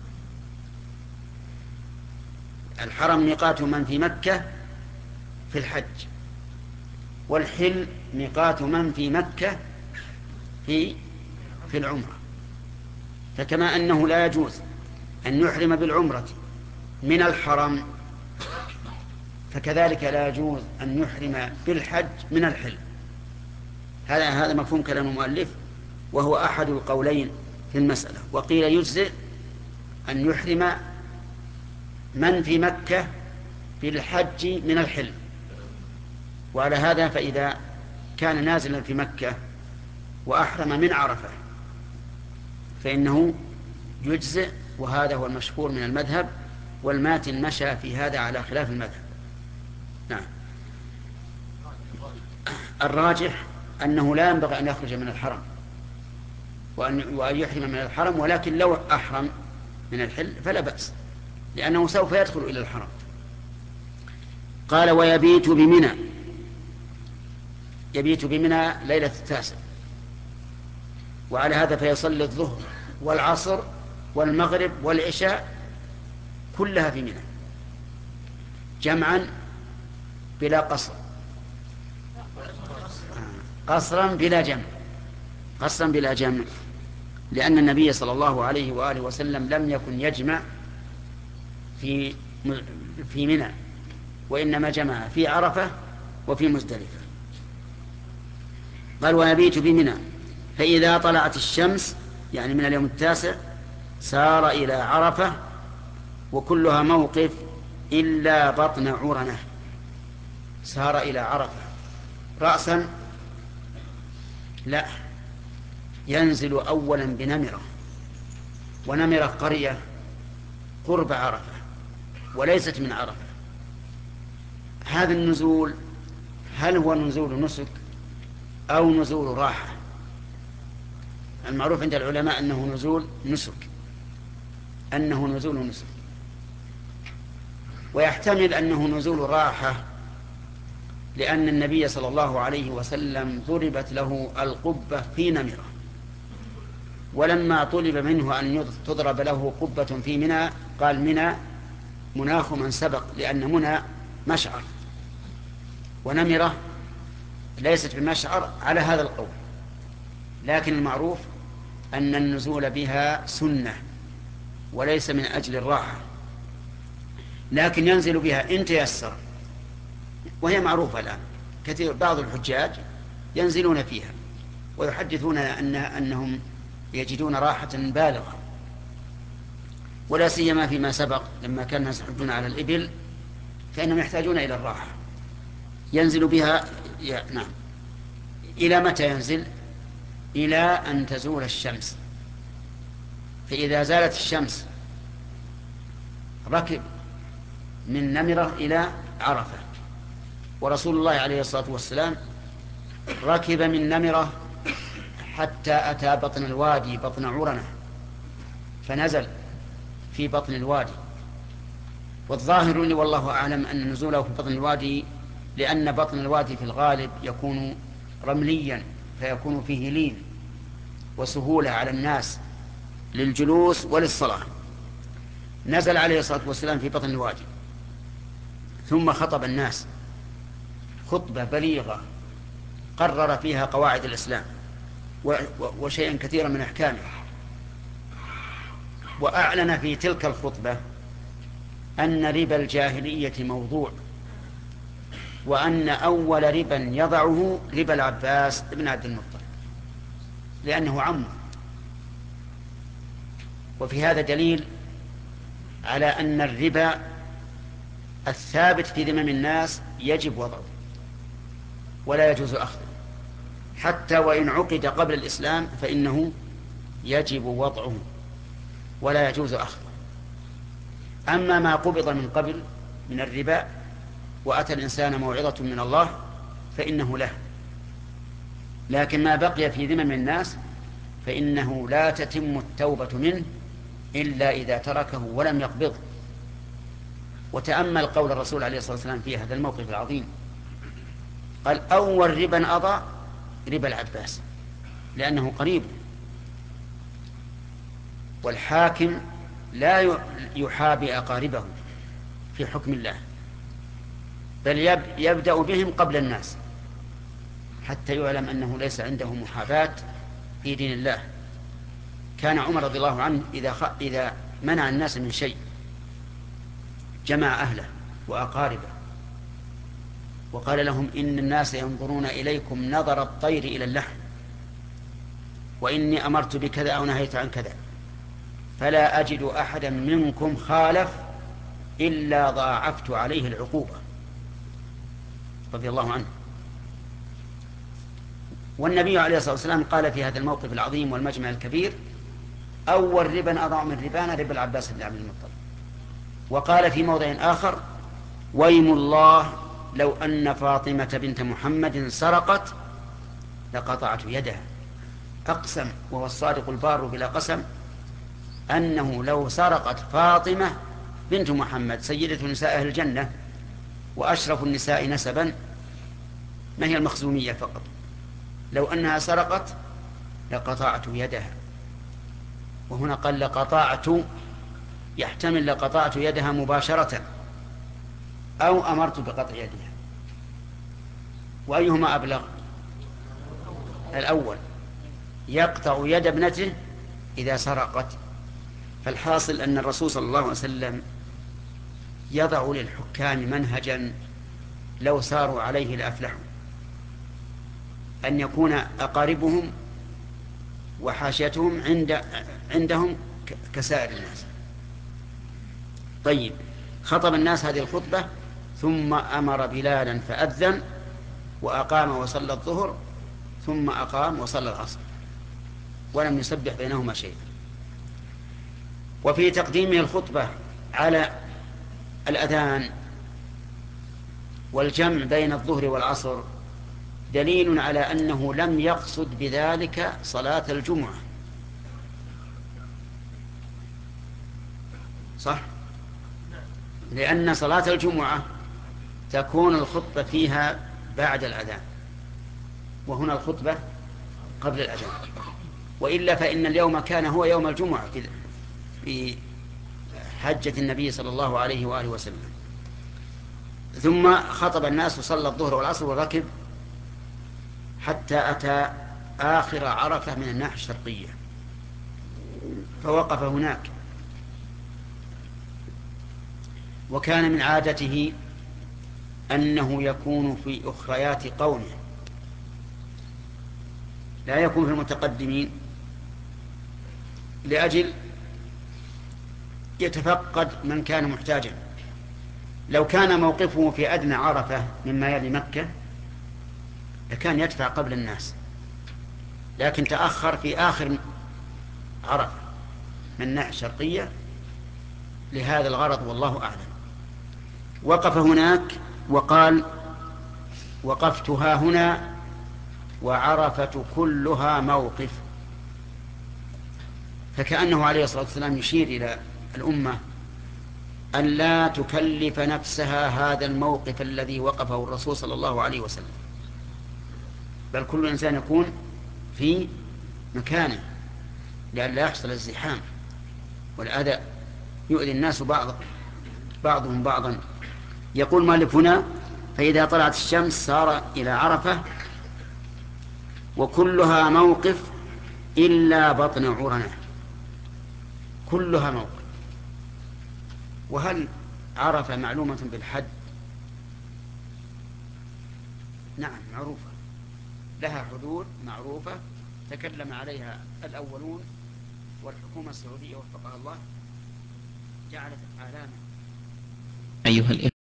الحرم ميقات من في مكة في الحج، والحل ميقات من في مكة في في العمرة. فكما أنه لا يجوز أن يحرم بالعمرة من الحرم، فكذلك لا يجوز أن يحرم بالحج من الحل. هذا هذا مفهوم كلام المؤلف، وهو أحد القولين في المسألة. وقيل يجزئ أن يحرم من في مكة بالحج من الحل. وعلى هذا فإذا كان نازلا في مكة وأحرم من عرفة فإنه يجزئ، وهذا هو المشهور من المذهب، والماتن مشى في هذا على خلاف المذهب. نعم، الراجح أنه لا ينبغي أن يخرج من الحرم وأن يحرم من الحرم، ولكن لو أحرم من الحل فلا بأس، لأنه سوف يدخل إلى الحرم. قال ويبيت بمنى. يبيت بمنى ليلة التاسع، وعلى هذا فيصلي الظهر والعصر والمغرب والعشاء كلها في منى جمعا بلا قصر، قصرا بلا جمع، قصرا بلا جمع، لأن النبي صلى الله عليه وآله وسلم لم يكن يجمع في في منى، وإنما جمع في عرفة وفي مزدلفة. قال ويبيت بمنى، فإذا طلعت الشمس يعني من اليوم التاسع سار إلى عرفة، وكلها موقف إلا بطن عرنة. سار إلى عرفة رأسا؟ لا، ينزل أولا بنمرة، ونمرة قرية قرب عرفة وليست من عرفة. هذا النزول هل هو نزول نسك أو نزول راحة؟ المعروف عند العلماء أنه نزول نسك، أنه نزول نسك، ويحتمل أنه نزول راحة، لأن النبي صلى الله عليه وسلم ضربت له القبة في نمرة، ولما طلب منه أن تضرب له قبة في منى قال منى مناخ من سبق، لأن منى مشعر ونمرة ليست بمشعر على هذا القول. لكن المعروف أن النزول بها سنة وليس من أجل الراحة، لكن ينزل بها إن تيسر، وهي معروفة الآن. كثير بعض الحجاج ينزلون فيها ويحدثون أن أنهم يجدون راحة بالغة، ولا سيما فيما سبق لما كان الناس يحجون على الإبل فإنهم يحتاجون إلى الراحة. ينزل بها يا نعم. إلى متى ينزل؟ إلى أن تزول الشمس، فإذا زالت الشمس ركب من نمرة إلى عرفة. ورسول الله عليه الصلاة والسلام ركب من نمرة حتى أتى بطن الوادي، بطن عرنة، فنزل في بطن الوادي. والظاهر لي والله أعلم أن نزوله في بطن الوادي لأن بطن الوادي في الغالب يكون رمليا فيكون فيه لين، وسهولة على الناس للجلوس وللصلاة، نزل عليه الصلاة والسلام في بطن الوادي، ثم خطب الناس خطبة بليغة قرر فيها قواعد الإسلام وشيئا كثيرا من أحكامه، وأعلن في تلك الخطبة أن ربا الجاهلية موضوع، وأن أول ربا يضعه ربا العباس بن عبد المطلب لأنه عمه. وفي هذا دليل على أن الربا الثابت في ذمم الناس يجب وضعه ولا يجوز أخذه، حتى وإن عقد قبل الإسلام فإنه يجب وضعه ولا يجوز أخذه. أما ما قبض من قبل من الربا وأتى الإنسان موعظة من الله فإنه له، لكن ما بقي في ذمم الناس فإنه لا تتم التوبة منه إلا إذا تركه ولم يقبضه. وتأمل قول الرسول عليه الصلاة والسلام في هذا الموقف العظيم، قال أول ربا أضع ربا العباس لأنه قريب، والحاكم لا يحابي أقاربه في حكم الله، بل يبدأ بهم قبل الناس حتى يعلم أنه ليس عنده محاباة في دين الله. كان عمر رضي الله عنه إذا, خ... إذا منع الناس من شيء جمع أهله وأقاربه وقال لهم إن الناس ينظرون إليكم نظر الطير إلى اللحم، وإني أمرت بكذا أو نهيت عن كذا، فلا أجد أحدا منكم خالف إلا ضاعفت عليه العقوبة، رضي الله عنه. والنبي عليه الصلاة والسلام قال في هذا الموقف العظيم والمجمع الكبير أول ربا أضع من ربانا ربا العباس بن عبد المطلب. وقال في موضع آخر ويم الله لو أن فاطمة بنت محمد سرقت لقطعت يدها. أقسم وهو الصادق البار بلا قسم أنه لو سرقت فاطمة بنت محمد سيدة نساء أهل الجنة وأشرف النساء نسبا، ما هي المخزومية فقط، لو أنها سرقت لقطعت يدها. وهنا قال لقطعت، يحتمل لقطعت يدها مباشرة أو أمرت بقطع يدها، وأيهما أبلغ؟ الأول، يقطع يد ابنته إذا سرقت. فالحاصل أن الرسول صلى الله عليه وسلم يضع للحكام منهجا لو ساروا عليه لأفلحوا، أن يكون أقاربهم وحاشيتهم عند عندهم كسائر الناس. طيب، خطب الناس هذه الخطبة ثم أمر بلالا فأذن وأقام وصلى الظهر ثم أقام وصلى العصر ولم يسبح بينهما شيئا. وفي تقديمه الخطبة على الأذان والجمع بين الظهر والعصر دليل على أنه لم يقصد بذلك صلاة الجمعة، صح؟ لأن صلاة الجمعة تكون الخطبة فيها بعد الأذان، وهنا الخطبة قبل الأذان، وإلا فإن اليوم كان هو يوم الجمعة في حجة النبي صلى الله عليه وآله وسلم. ثم خطب الناس وصلى الظهر والعصر وركب حتى أتى آخر عرفة من الناحية الشرقية فوقف هناك. وكان من عادته أنه يكون في أخريات قومه، لا يكون في المتقدمين، لأجل يتفقد من كان محتاجا. لو كان موقفه في أدنى عرفة مما يلي مكة لكان يدفع قبل الناس، لكن تأخر في آخر عرفة من الناحية الشرقية لهذا الغرض والله أعلم. وقف هناك وقال وقفتها هنا وعرفة كلها موقف، فكأنه عليه الصلاة والسلام يشير إلى الأمة أن لا تكلف نفسها هذا الموقف الذي وقفه الرسول صلى الله عليه وسلم، بل كل إنسان يكون في مكانه لئلا يحصل الزحام والأذى يؤذي الناس بعض بعضهم بعضا. يقول مالك هنا: فإذا طلعت الشمس صار إلى عرفة وكلها موقف إلا بطن عرنة، كلها موقف. وهل عرفة معلومة بالحد؟ نعم معروفة، لها حدود معروفة تكلم عليها الأولون، والحكومة السعودية وفقها الله جعلت علامة. أيها الإخوة